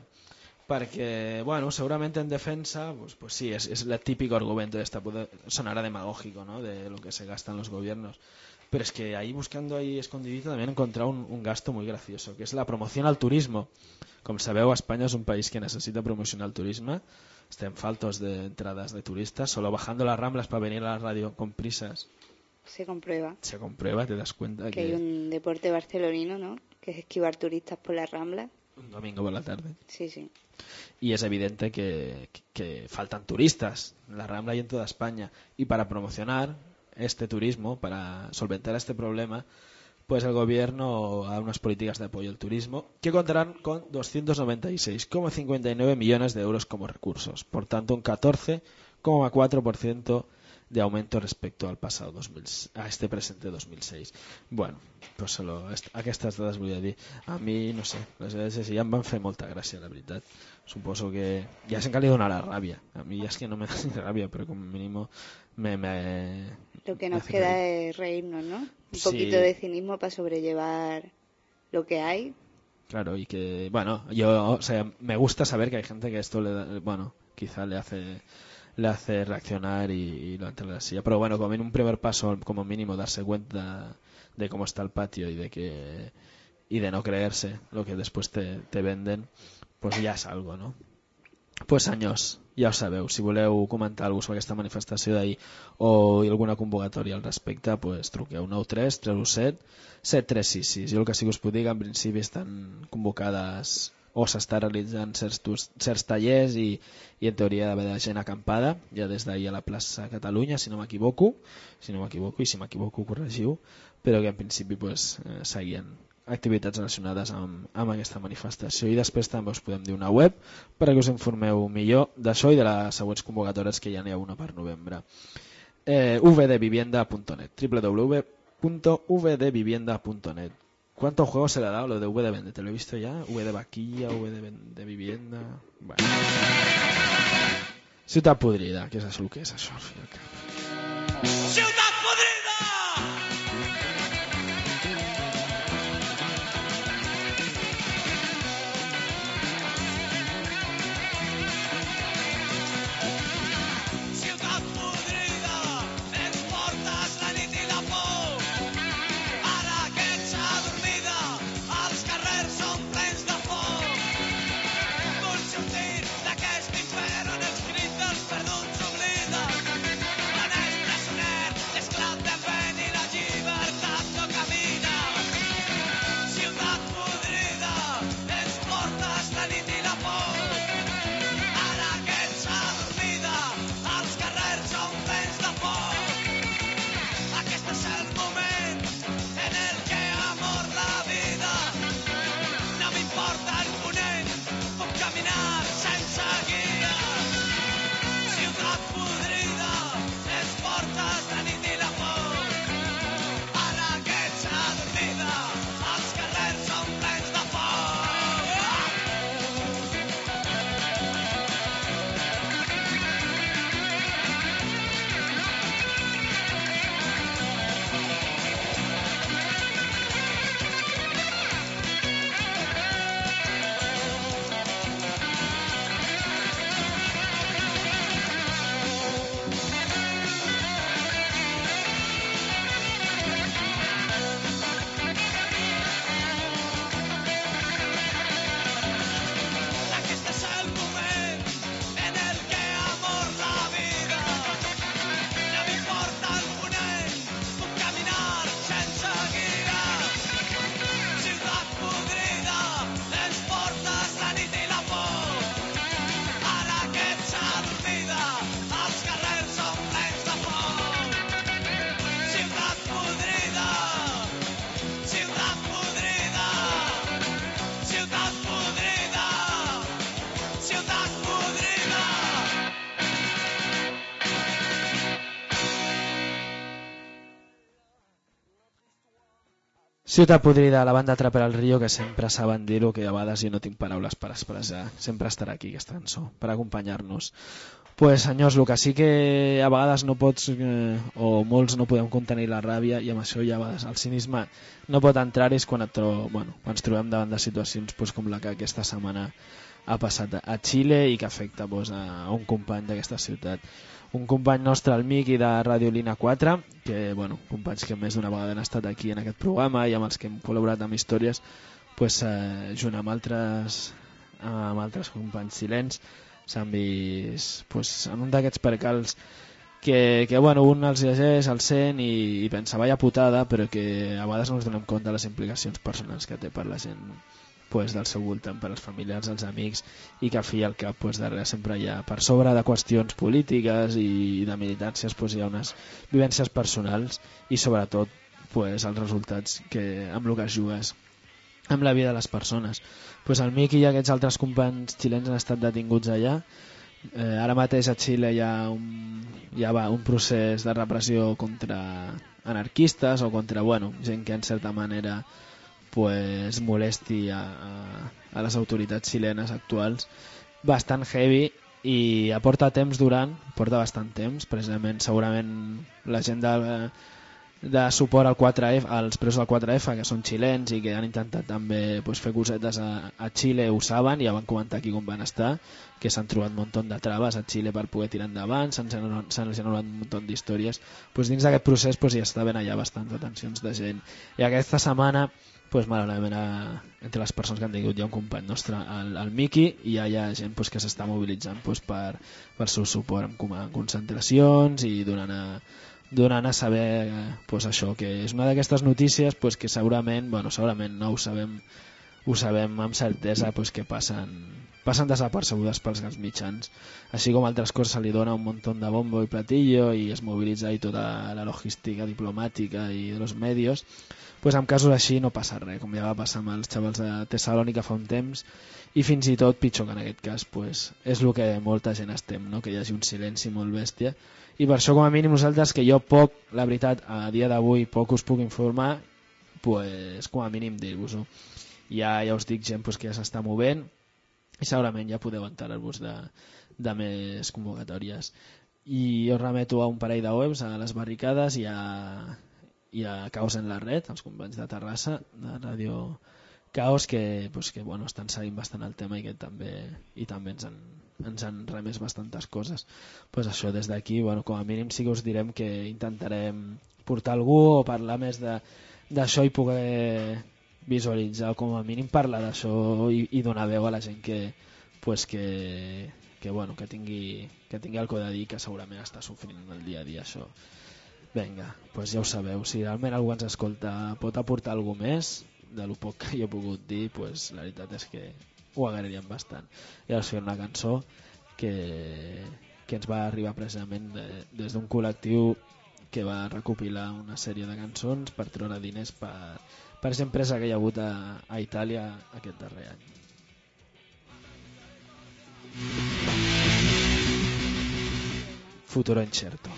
perquè, bueno, segurament en defensa, pues, pues sí, es, es el típico argumento, esta puede sonar demagógico, ¿no? De lo que se gastan los gobiernos. Pero es que ahí buscando ahí escondidito también he encontrado un, un gasto muy gracioso, que es la promoción al turismo. Com sabeu, Espanya és un país que necessita promocionar el turisme. Estem faltos de entradas de turistas, solo bajando las Ramblas para venir a la radio con prisas. Se comprueba. Se comprueba, te das cuenta que... que... hay un deporte barcelonino, ¿no? Que es esquivar turistas por la Rambla. Un domingo por la tarde. Sí, sí. Y es evidente que, que, que faltan turistas en la Rambla y en toda España. Y para promocionar este turismo, para solventar este problema, pues el gobierno ha unas políticas de apoyo al turismo que contarán con doscientos noventa y seis coma cincuenta y nueve millones de euros como recursos, por tanto un catorce coma cuatro por ciento de aumento respecto al pasado dos mil, a este presente dos mil seis. Bueno, pues solo aquestes dades volia dir. A mi, no sé, les dades ja em van fer molta gràcia, la veritat. Suposo que ja sé que li donarà ràbia. A mi ja és que no me da ni ràbia, però com mínim me... me lo que nos queda reír. es reírnos, ¿no? Un sí. poquito de cinismo para sobrellevar lo que hay. Claro, y que, bueno, yo, o sea, me gusta saber que hay gente que esto le da, bueno, quizá le hace... le hace reaccionar y, y lo entra en la silla. Pero bueno, como en un primer paso, como mínimo, darse cuenta de cómo está el patio y de que y de no creerse lo que después te, te venden, pues ja és algo, no? Pues senyors, ja ho sabeu, si voleu comentar alguna cosa sobre aquesta manifestació d'ahir o alguna convocatòria al respecte, pues truqueu nou tres tres u set set tres sis sis. Jo el que sí que us puc dir que en principi estan convocades o s'està realitzant certs, certs tallers i, i en teoria d'haver de gent acampada ja des d'ahir a la plaça Catalunya, si no m'equivoco, si no m'equivoco i si m'equivoco corregiu, però que en principi pues, eh, seguien activitats relacionades amb, amb aquesta manifestació. I després també us podem dir una web perquè us informeu millor d'això i de les següents convocatòries, que ja n'hi ha una per novembre. eh, u v de vivienda punto net, w w w punto u v de vivienda punto net. ¿Cuántos juegos se le ha dado lo de V de Vende? ¿Te lo he visto ya? V de vaquilla, V de, de vivienda... Bueno. Ciutat podrida, què és el que és això? Ciutat podrida! Ciutat podrida, ens portes la nit i la por. Ara que ets adormida, els carrers són plens de foc. Vull sortir d'aquest infern on els crits dels perduts s'obliden. On és presoner, esclau de vent i la llibertat no camina. Ciutat podrida, ens portes la nit i la por. Ara que ets adormida, els carrers són plens de foc. Aquest és el moment en el que amor la vida. No m'importa el ponent, puc caminar sense guia. Ciutat podrida, ens portes la nit i la por. Ara que ets adormida, els carrers són plens de foc. Aquest és el moment en el que amor la vida. No m'importa el ponent, puc caminar sense guia. Ciutat podrida, ens portes la nit i la por. Ara que ets adormida, els carrers són plens de foc. Ciutat podrida, ciutat podrida, ciutat podrida, ciutat podrida. Ciutat podrida, la banda Trapper al Rio, que sempre saben dir-ho, que a vegades jo no tinc paraules per expressar. Sempre estarà aquí aquesta cançó, per acompanyar-nos. Pues senyors, el que sí que a vegades no pots, eh, o molts no podem contenir la ràbia, i amb això ja a vegades el cinisme no pot entrar, és quan, et tro... bueno, quan ens trobem davant de situacions pues, com la que aquesta setmana ha passat a Xile i que afecta pues, a un company d'aquesta ciutat. Un company nostre, el Miqui de Radio Lina quatre, que, bueno, companys que més d'una vegada han estat aquí en aquest programa i amb els que hem col·laborat amb històries, pues, eh, junt amb altres, amb altres companys xilens, s'han vist pues, en un d'aquests percals que, que bueno, un els llegeix, el sent i, i pensa vaya putada, però que a vegades no ens donem compte de les implicacions personals que té per la gent pues, del seu voltant, per als familiars, els amics, i que al fi i al cap pues, darrere sempre hi ha, per sobre de qüestions polítiques i de militàncies, pues, hi ha unes vivències personals i sobretot pues, els resultats que, amb el que es jugues amb la vida de les persones. Pues el Miqui i aquests altres companys xilens han estat detinguts allà. Eh, ara mateix a Xile hi ha, un, hi ha va, un procés de repressió contra anarquistes o contra bueno, gent que en certa manera pues, molesti a, a, a les autoritats xilenes actuals, bastant heavy, i aporta temps durant, porta bastant temps, precisament segurament la gent de, de suport al quatre F, als presos del quatre F, que són xilens i que han intentat també pues, fer cosetes a, a Xile, ho saben, ja van comentar aquí com van estar, que s'han trobat un munt de traves a Xile per poder tirar endavant, s'han generat, generat un munt d'històries. Pues, dins d'aquest procés pues, ja estaven allà bastants detencions de gent. I aquesta setmana pues, malauradament entre les persones que han tingut hi ha un company nostre, el, el Miqui, i hi ha gent pues, que s'està mobilitzant pues, per, per seu suport en, en concentracions i donant a, donant a saber pues, això, que és una d'aquestes notícies pues, que segurament, bueno, segurament no ho sabem, ho sabem amb certesa pues, que passen, passen desapercebudes pels grans mitjans, així com altres coses se li dona un munt de bombo i platillo i es mobilitza i tota la logística diplomàtica i dels medios, pues en casos així no passa res, com ja va passar amb els xavals de Tessalònica fa un temps, i fins i tot pitjor que en aquest cas pues, és el que molta gent estem, no? Que hi hagi un silenci molt bèstia, i per això com a mínim nosaltres, que jo poc, la veritat, a dia d'avui poc us puc informar, pues, com a mínim dir-vos-ho. Ja, ja us dic, gent pues, que ja s'està movent i segurament ja podeu enterar-vos de, de més convocatòries. I us remeto a un parell de webs, a Les Barricades i a, i a Caos en la Red, els companys de Terrassa, de Ràdio Caos, que, pues, que bueno, estan seguint bastant el tema i que també, i també ens han, ens han remès bastantes coses. Pues això, des d'aquí, bueno, com a mínim sí que us direm que intentarem portar algú o parlar més d'això i poder visualitzar, o com a mínim parlar d'això i, i donar veu a la gent que, pues que, que, bueno, que, tingui, que tingui el que de dir, que segurament està sofrint el dia a dia això. Vinga, pues ja ho sabeu, si realment algú ens escolta pot aportar alguna més de lo poc que jo he pogut dir, pues la veritat és que ho agrairíem bastant. I ara us faré una cançó que, que ens va arribar precisament de, des d'un col·lectiu que va recopilar una sèrie de cançons per treure diners per, per gent presa que hi ha hagut a, a Itàlia aquest darrer any. Futuro incerto.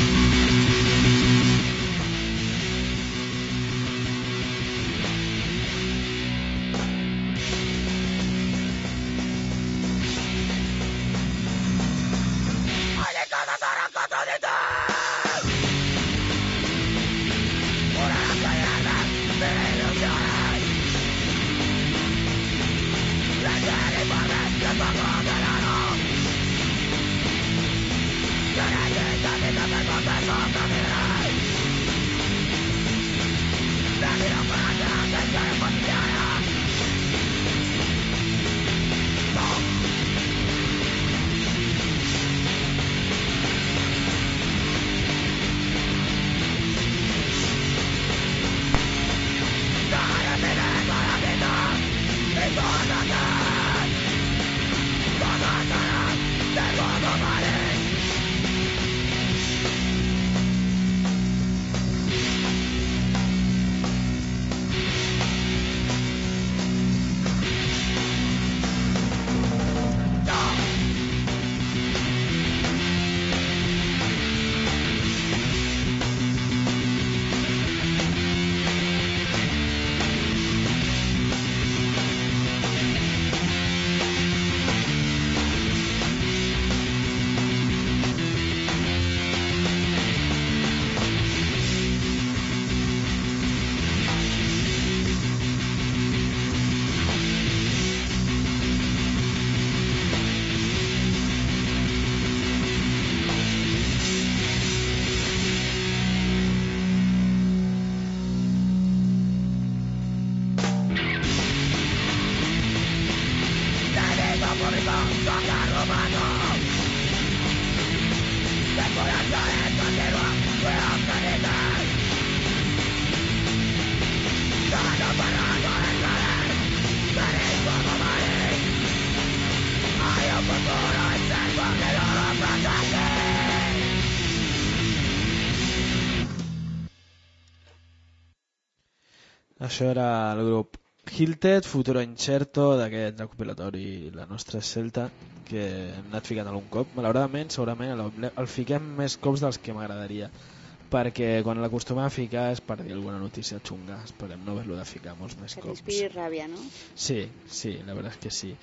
Això era el grup Hilted, Futuro Incerto, d'aquest recopilatori La Nostra és Celta, que hem anat ficant algun cop. Malauradament, segurament el, el fiquem més cops dels que m'agradaria, perquè quan l'acostumem a ficar és per dir alguna notícia xunga. Esperem no haver-lo de ficar molts més que cops. Que t'inspiri ràbia, no? Sí, sí, la veritat és que sí.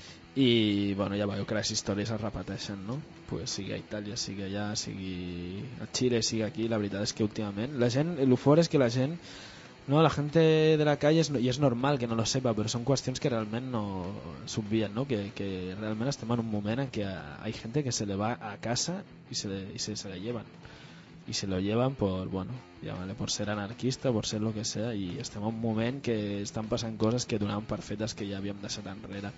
I bueno, ja veieu que les històries es repeteixen, no? Pues sigui a Itàlia, sigui allà, sigui a Xile, sigui aquí. La veritat és que últimament la gent, el fort és que la gent, no, la gente de la calle, es, y es normal que no lo sepa, pero son cuestiones que realmente no subvían, ¿no? Que, que realmente estamos en un momento en que hay gente que se le va a casa y se, le, y se, se le llevan. Y se lo llevan por, bueno, llámale, por ser anarquista, por ser lo que sea, y estem en un moment que estan passant coses que donaven per fetes que ja havíem deixat enrere.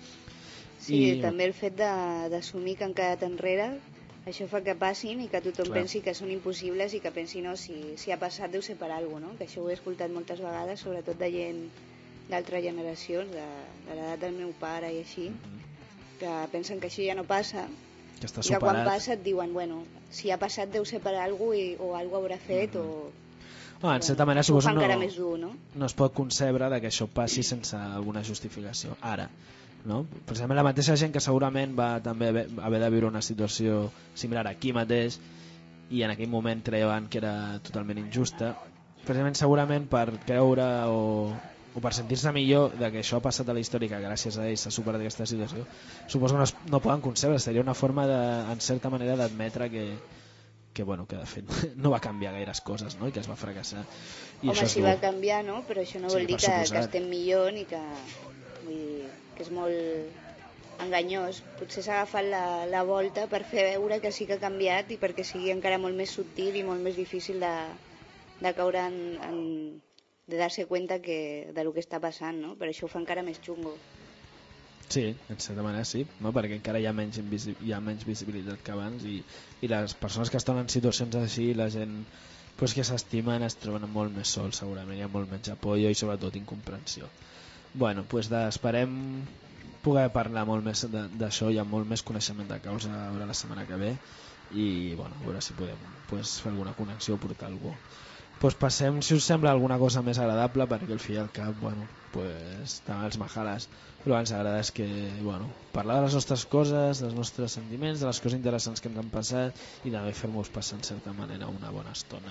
Sí, I també el fet d'assumir que han quedat enrere, això fa que passin i que tothom Clar. pensi que són impossibles i que pensi, no, si, si ha passat deu ser per alguna cosa, no? Que això ho he escoltat moltes vegades, sobretot de gent d'altres generacions, de, de l'edat del meu pare i així, mm-hmm. que pensen que això ja no passa, que està i que quan superat. passa et diuen, bueno, si ha passat deu ser per alguna cosa i, o alguna haurà fet, mm-hmm. o... Oh, en certa bueno, manera suposo no, més dur, no? no es pot concebre de que això passi sense alguna justificació ara, no? Precisament la mateixa gent que segurament va també haver, haver de viure una situació similar aquí mateix i en aquell moment creien que era totalment injusta, precisament segurament per creure o, o per sentir-se millor de que això ha passat a la història, que gràcies a ells s'ha superat aquesta situació, suposo que no, es, no poden concebre, seria una forma de, en certa manera d'admetre que que, bueno, que de fet no va canviar gaires coses, no? I que es va fracassar. I Home, això sí va canviar, no? Però això no sí, vol dir que, que estem millor ni que... Vull dir, que és molt enganyós. Potser s'ha agafat la, la volta per fer veure que sí que ha canviat i perquè sigui encara molt més subtil i molt més difícil de, de caure en, en... de dar-se cuenta que, de lo que està passant, no? Per això ho fa encara més xungo. Sí, en certa manera sí, no? Perquè encara hi ha menys, invisi- hi ha menys visibilitat que abans i, i les persones que estan en situacions així, la gent pues, que s'estimen es troben molt més sols segurament, hi ha molt menys apoyo i sobretot incomprensió. Bueno, pues de, esperem poder parlar molt més de- d'això, hi ha molt més coneixement de causa a veure la setmana que ve i bueno, a veure si podem pues, fer alguna connexió o portar algú. Pues passem, si us sembla, alguna cosa més agradable, perquè al fi i al cap, bueno, pues, també els majares, però ens agrada és que, bueno, parlar de les nostres coses, dels nostres sentiments, de les coses interessants que ens han passat i també fer-nos passar en certa manera una bona estona.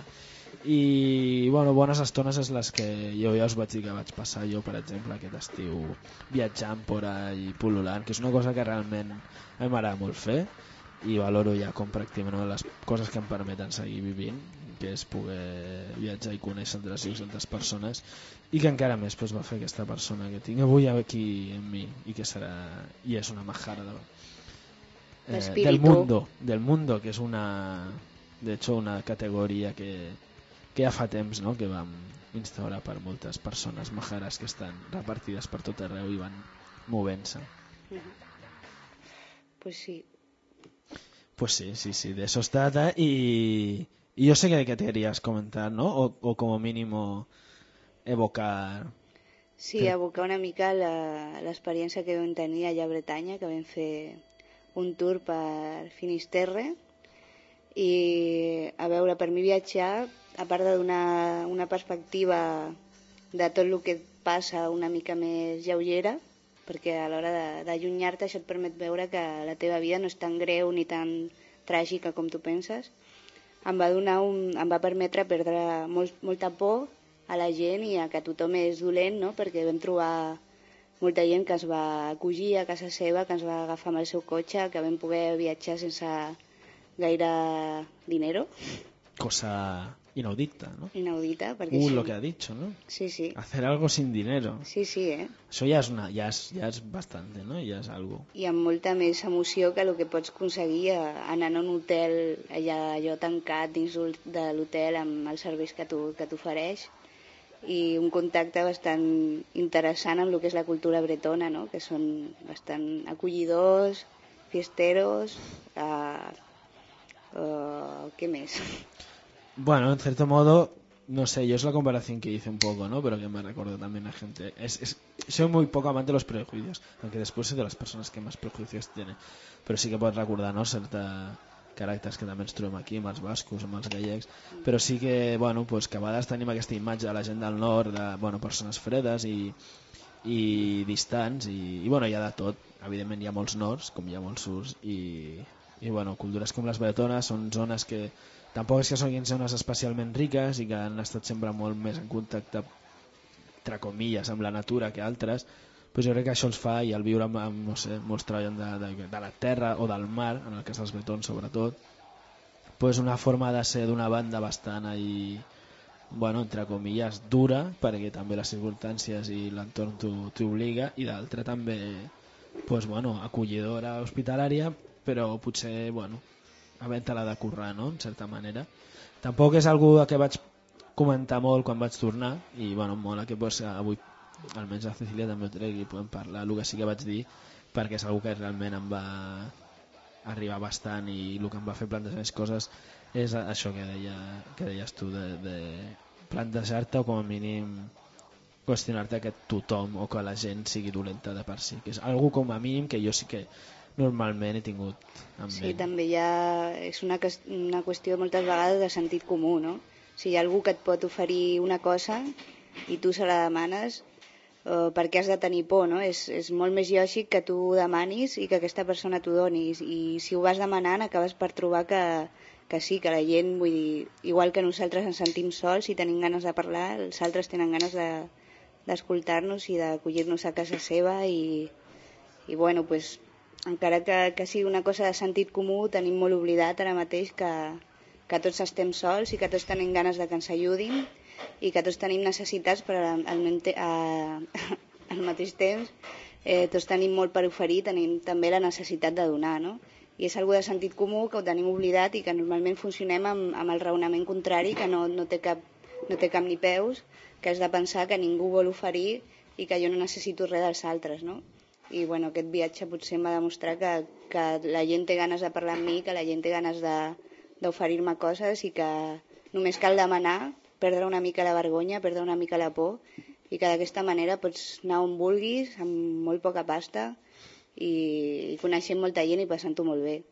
I, bueno, bones estones és les que jo ja us vaig dir que vaig passar jo, per exemple, aquest estiu viatjant por ahí, pul·lulant, que és una cosa que realment a mi m'agrada molt fer i valoro ja com pràcticament una de les coses que em permeten seguir vivint, que és poder viatjar i conèixer entre cinc-centes persones i que encara més pues, va fer aquesta persona que tinc avui aquí en mi i que serà i és una majara de, eh, del mundo del mundo, que és una de hecho una categoria que, que ja fa temps, no? Que vam instaurar per moltes persones majares que estan repartides per tot arreu i van movent-se. Uh-huh. Pues sí. Pues sí, sí, sí, de eso es trata y... Y yo sé que, que te querías comentar, ¿no? O, o como mínimo evocar... Sí, que... evocar una mica l'experiència que vam tenir allà a Bretanya, que vam fer un tour per Finisterre i a veure, per mi viatjar, a part de donar una perspectiva de tot el que et passa una mica més lleugera, perquè a l'hora d'allunyar-te això et permet veure que la teva vida no és tan greu ni tan tràgica com tu penses, em va donar un, em va permetre perdre molt, molta por a la gent i a que tothom és dolent, no? Perquè vam trobar molta gent que ens va acogir a casa seva, que ens va agafar amb el seu cotxe, que vam poder viatjar sense gaire dinero. Cosa inaudita, ¿no? Inaudita, perquè Uh, sí. lo que ha dicho, ¿no? Sí, sí. Hacer algo sin dinero. Sí, sí, eh? Això ja és, una, ja és, ja és bastante, ¿no? Ja és algo. I amb molta més emoció que el que pots aconseguir anant a un hotel allà, allò tancat dins de l'hotel amb els serveis que t'ofereix i un contacte bastant interessant amb el que és la cultura bretona, no? Que són bastant acollidors, fiesteros, uh, uh, ¿qué més? Bueno, en cierto modo, no sé, yo es la comparación que hice un poco, ¿no? Pero que me recuerdo también a gente. Es, es, soy muy poco amante de los prejuicios, aunque después soy de las personas que más prejuicios tienen. Però sí que pots recordar, no?, certa caràcters que també ens trobem aquí amb els bascos, amb els gallecs, però sí que, bueno, pues que a vegades tenim aquesta imatge de la gent del nord, de, bueno, persones fredes i, i distants, i, i bueno, hi ha de tot. Evidentment hi ha molts nords, com hi ha molts surs, i, i bueno, cultures com les bretones són zones que tampoc és que siguin zones especialment riques i que han estat sempre molt més en contacte, entre comilles, amb la natura que altres, però jo crec que això els fa, i el viure amb, amb no sé, molts treballant de, de, de la terra o del mar, en el cas dels bretons sobretot, pues una forma de ser d'una banda bastant ahí, bueno, entre comilles, dura, perquè també les circumstàncies i l'entorn t'obliga, i d'altra també, pues bueno, acollidora, hospitalària, però potser, bueno, havent-la de currar, no?, en certa manera. Tampoc és algú que vaig comentar molt quan vaig tornar i bueno, em mola que pues, avui almenys a Cecília també ho tregui i podem parlar el que sí que vaig dir, perquè és algú que realment em va arribar bastant i el que em va fer plantejar més coses és això que, deia, que deies tu de, de plantejar-te o com a mínim qüestionar-te que tothom o que la gent sigui dolenta de per si, que és algú com a mínim que jo sí que normalment he tingut amb Sí, ell. també hi ha, és una, una qüestió moltes vegades de sentit comú, no? Si hi ha algú que et pot oferir una cosa i tu se la demanes, eh, per què has de tenir por, no? És, és molt més lògic que tu ho demanis i que aquesta persona t'ho donis, i si ho vas demanant acabes per trobar que, que sí, que la gent, vull dir, igual que nosaltres ens sentim sols i tenim ganes de parlar, els altres tenen ganes de, d'escoltar-nos i d'acollir-nos a casa seva, i, i bueno, pues, encara que, que sigui una cosa de sentit comú, tenim molt oblidat ara mateix que, que tots estem sols i que tots tenim ganes de que ens ajudin i que tots tenim necessitats, però al, al, a, al mateix temps eh, tots tenim molt per oferir, tenim també la necessitat de donar, no? I és algo de sentit comú que ho tenim oblidat i que normalment funcionem amb, amb el raonament contrari, que no, no, té cap, no té cap ni peus, que has de pensar que ningú vol oferir i que jo no necessito res dels altres, no? I bueno, aquest viatge potser em va demostrar que, que la gent té ganes de parlar amb mi, que la gent té ganes de, d'oferir-me coses i que només cal demanar, perdre una mica la vergonya, perdre una mica la por, i que d'aquesta manera pots anar on vulguis, amb molt poca pasta, i, i coneixent molta gent i passant-ho molt bé.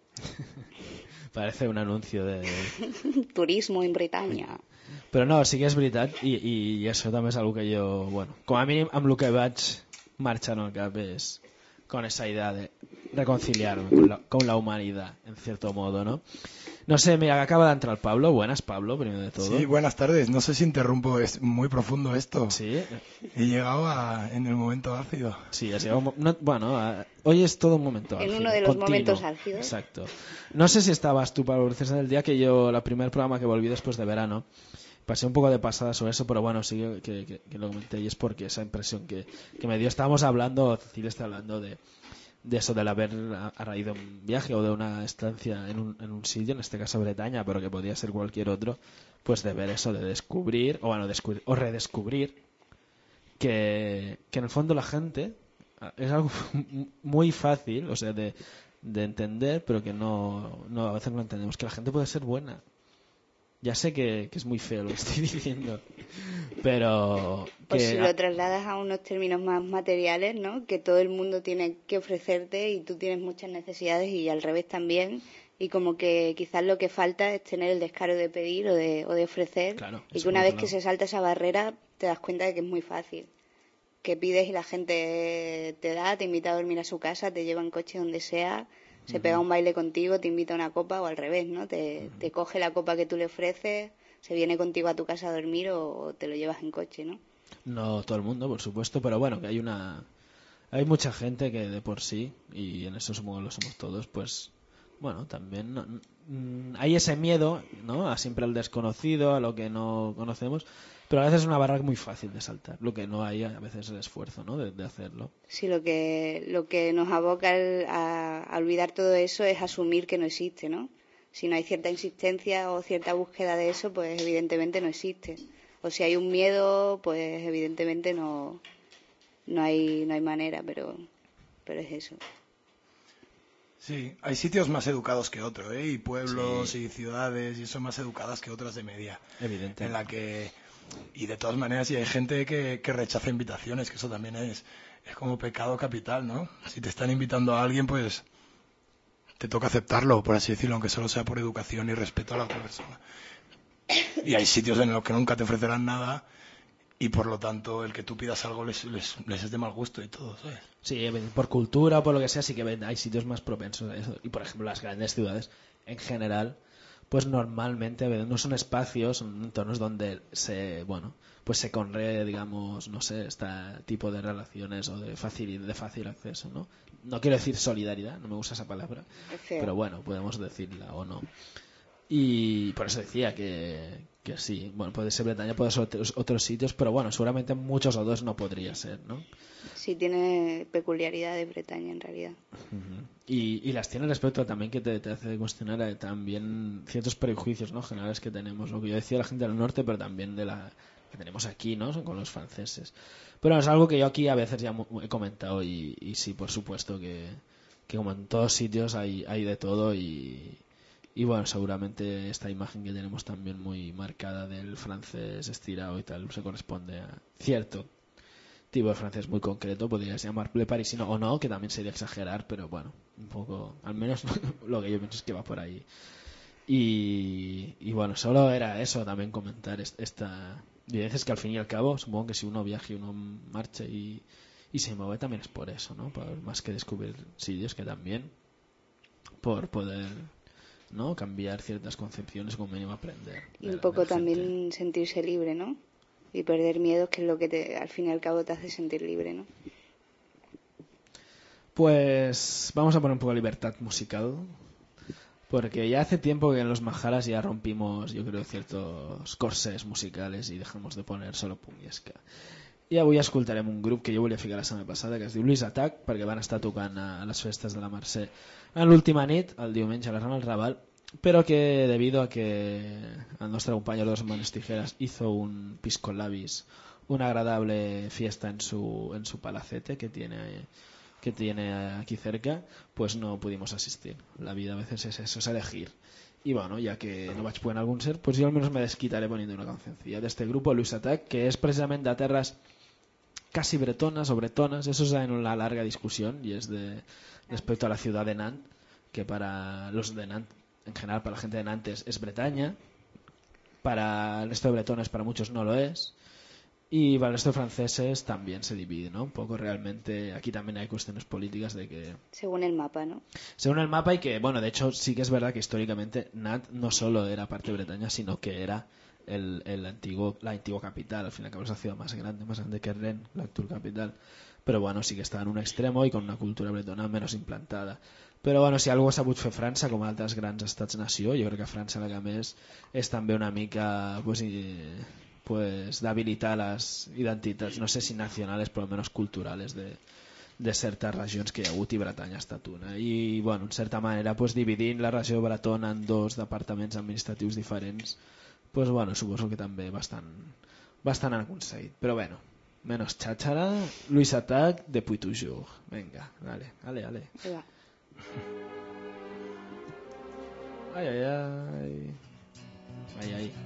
Parece un anuncio de... Turismo en Britània. Però no, sí que és veritat, i, i, i això també és una que jo, bueno, com a mínim amb el que vaig marchar al cap es con esa idea de reconciliarme con la, con la humanidad, en cierto modo, ¿no? No sé, mira, acaba de entrar Pablo. Buenas, Pablo, primero de todo. Sí, buenas tardes. No sé si interrumpo, es muy profundo esto. Sí. He llegado a, en el momento ácido. Sí, ha llegado, no, bueno, a, hoy es todo un momento álgido. En uno de los continuo. momentos álgidos. Exacto. No sé si estabas tú, Pablo Luces, en el día que yo, el primer programa que volví después de verano, pasé un poco de pasada sobre eso, pero bueno, sí que, que, que lo comenté, y es porque esa impresión que, que me dio. Estábamos hablando, Cecilia está hablando de, de eso, del haber a, a raíz de un viaje o de una estancia en un, en un sitio, en este caso Bretaña, pero que podía ser cualquier otro, pues de ver eso, de descubrir, o bueno, descubrir, o redescubrir, que, que en el fondo la gente es algo muy fácil, o sea, de, de entender, pero que no, no, a veces no entendemos, que la gente puede ser buena. Ya sé que, que es muy feo lo que estoy diciendo, pero... Que... Pues si lo trasladas a unos términos más materiales, ¿no? Que todo el mundo tiene que ofrecerte y tú tienes muchas necesidades y al revés también. Y como que quizás lo que falta es tener el descaro de pedir o de, o de ofrecer. Claro, y que una vez que se salta esa barrera te das cuenta de que es muy fácil. Que pides y la gente te da, te invita a dormir a su casa, te lleva en coche donde sea... Se pega un baile contigo, te invita a una copa o al revés, ¿no? Te, te coge la copa que tú le ofreces, se viene contigo a tu casa a dormir o te lo llevas en coche, ¿no? No todo el mundo, por supuesto, pero bueno, que hay una... Hay mucha gente que de por sí, y en eso supongo lo somos todos, pues, bueno, también no, hay ese miedo, ¿no? A siempre al desconocido, a lo que no conocemos, pero a veces es una barrera muy fácil de saltar, lo que no hay a veces el esfuerzo, ¿no? de, de hacerlo. Sí, lo que, lo que nos aboca a, a olvidar todo eso es asumir que no existe, ¿no? Si no hay cierta insistencia o cierta búsqueda de eso, pues evidentemente no existe. O si hay un miedo, pues evidentemente no, no hay, no hay manera, pero, pero es eso. Sí, hay sitios más educados que otros, ¿eh? Y pueblos Sí. y ciudades, y son más educadas que otras de media. Evidente. En la que... Y de todas maneras, y hay gente que, que rechaza invitaciones, que eso también es, es como pecado capital, ¿no? Si te están invitando a alguien, pues te toca aceptarlo, por así decirlo, aunque solo sea por educación y respeto a la otra persona. Y hay sitios en los que nunca te ofrecerán nada y por lo tanto el que tú pidas algo les, les, les es de mal gusto y todo, ¿sabes? Sí, por cultura o por lo que sea, sí que hay sitios más propensos a eso. Y por ejemplo, las grandes ciudades, en general, pues normalmente no son espacios, son entornos donde se, bueno, pues se conree, digamos, no sé, este tipo de relaciones o de fácil, de fácil acceso, ¿no? No quiero decir solidaridad, no me gusta esa palabra, pero bueno, podemos decirla o no. Y por eso decía que, que sí, bueno, puede ser Bretaña, puede ser otros, otros sitios, pero bueno, seguramente muchos otros no podría ser, ¿no? Sí, tiene peculiaridades Bretaña en realidad. Uh-huh. Y, y las tiene respecto también que te, te hace cuestionar eh, también ciertos prejuicios, ¿no? Generales que tenemos, lo que yo decía, la gente del norte, pero también de la que tenemos aquí, ¿no? Con los franceses. Pero es algo que yo aquí a veces ya he comentado y, y sí, por supuesto que, que como en todos sitios hay, hay de todo y, y bueno, seguramente esta imagen que tenemos también muy marcada del francés estirado y tal se corresponde a cierto tipo de francés muy concreto, podrías llamarle parisino o no, que también sería exagerar, pero bueno, un poco, al menos lo que yo pienso es que va por ahí. Y, y bueno, solo era eso, también comentar esta vivencia, que al fin y al cabo, supongo que si uno viaja y uno marcha y, y se mueve también es por eso, ¿no? Por, más que descubrir sitios, que también por poder, ¿no?, cambiar ciertas concepciones, como mínimo aprender. Y un poco también sentirse libre, ¿no? Y perder miedo, que es lo que te, al fin y al cabo te hace sentir libre, ¿no? Pues vamos a poner un poco de libertad musical, porque ya hace tiempo que en los Majaras ya rompimos, yo creo, ciertos corsés musicales i dejamos de poner solo punk i ska. I avui escoltarem un grup que jo volia ficar la setmana passada, que es diu Louis Attack, perquè van estar tocant a les festes de la Mercè en l'última nit, el diumenge a la Rambla del Raval, pero que debido a que el nostre company Dos Manos Tijeras hizo un pisco labis, una agradable fiesta en su, en su palacete que tiene... que tiene aquí cerca, pues no pudimos asistir. La vida a veces es eso, es elegir. Y bueno, ya que no vaig poder en algún ser, pues yo al menos me desquitaré poniendo una cancioncilla de este grupo, Louis Attack, que es precisamente de terras casi bretonas o bretonas. Eso está en una larga discusión y es de respecto a la ciudad de Nantes, que para los de Nantes, en general para la gente de Nantes es Bretaña, para el resto de bretones para muchos no lo es. Y para el resto de franceses también se divide, ¿no? Un poco realmente, aquí también hay cuestiones políticas de que... Según el mapa, ¿no? Según el mapa, y que, bueno, de hecho sí que es verdad que históricamente Nantes no solo era parte de Bretaña, sino que era el, el antiguo, la antigua capital. Al fin y al cabo es la ciudad más grande, más grande que Rennes, la actual capital. Pero bueno, sí que estaba en un extremo y con una cultura bretona menos implantada. Però bueno, si algú ha sabut fer França, com altres grans estats-nació, jo crec que França la que més és també una mica... Pues, i, pues d'habilitar les identitats, no sé si nacionales, però almenys culturales de, de certes regions que hi ha hagut, i Bretanya ha estat una. I, bueno, en certa manera, pues, dividint la regió bretona en dos departaments administratius diferents, pues, bueno, suposo que també bastant, bastant aconseguit. Però, bueno, menos cháchara, Louis Attack, Depuis toujours. Venga, dale, dale, dale. Ai, ai, ai. Ai, ai.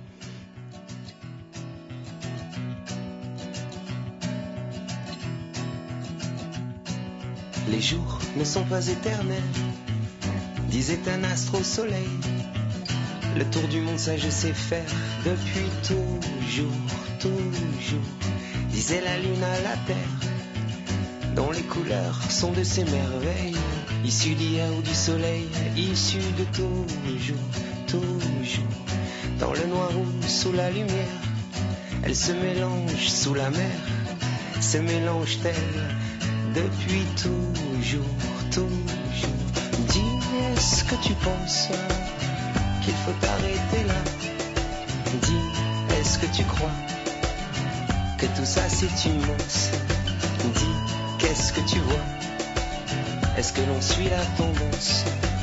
Les jours ne sont pas éternels, disait un astre au soleil. Le tour du monde, ça je sais faire depuis toujours, toujours, disait la lune à la terre, dont les couleurs sont de ces merveilles, issues d'hier ou du soleil, issues de toujours, toujours. Dans le noir ou sous la lumière, elles se mélangent sous la mer, se mélangent-elles depuis toujours, toujours. Dis, est-ce que tu penses qu'il faut arrêter là? Dis, est-ce que tu crois que tout ça c'est immense? Dis, qu'est-ce que tu vois? Est-ce que l'on suit la tendance?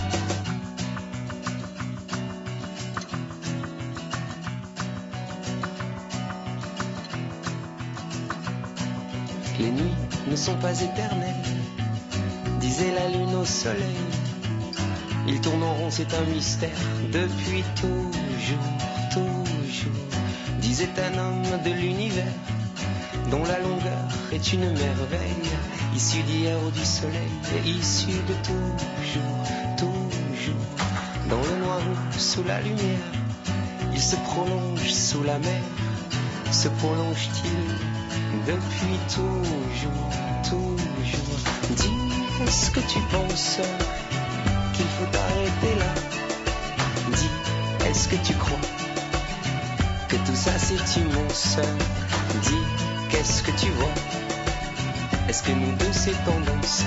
Les nuits ne sont pas éternelles, disait la lune au soleil. Ils tournent en rond, c'est un mystère, depuis toujours, toujours, disait un homme de l'univers, dont la longueur est une merveille, issue d'hier ou du soleil, et issue de toujours, toujours. Dans le noir ou sous la lumière, il se prolonge sous la mer, se prolonge-t-il depuis toujours, toujours. Dis, est-ce que tu penses qu'il faut arrêter là? Dis, est-ce que tu crois que tout ça c'est immense? Dis, qu'est-ce que tu vois? Est-ce que nous deux c'est tendance?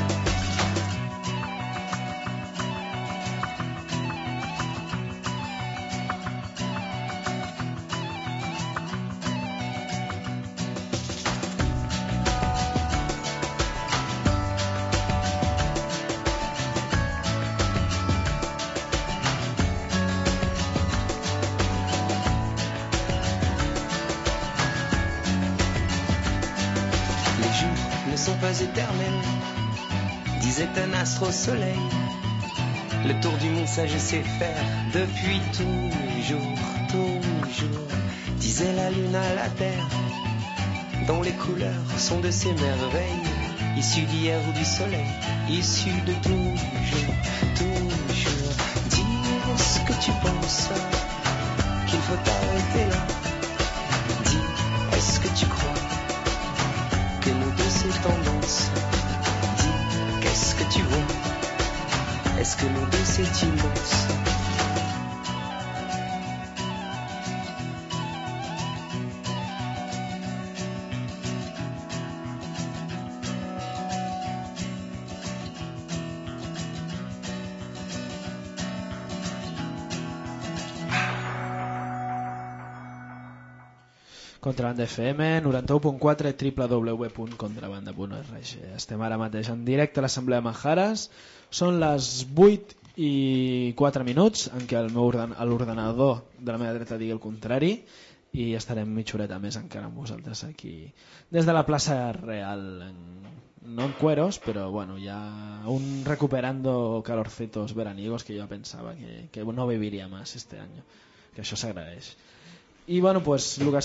Au soleil, le tour du monde, ça je sais faire depuis toujours, toujours, disait la lune à la terre, dont les couleurs sont de ces merveilles, issues d'hier ou du soleil, issues de toujours, toujours. Dis, est-ce que tu penses qu'il faut arrêter là? Dis, est-ce que tu crois que nous deux c'est tendance? Dis, qu'est-ce que tu vois? Est-ce que nous deux c'est immense? Contrabanda F M, noranta-u punt quatre, w w w punt contrabanda punt org. Estem ara mateix en directe a l'Assemblea de Majares. Són les vuit i quatre minuts en què el meu orden l'ordenador de la meva dreta digui el contrari, i estarem mitja horeta més encara amb vosaltres aquí des de la plaça Real, en, no en cueros, però bueno, ja un recuperando calorcetos veraniegos que jo pensava que, que no viviria más este año, que això s'agraeix. I bueno, pues el que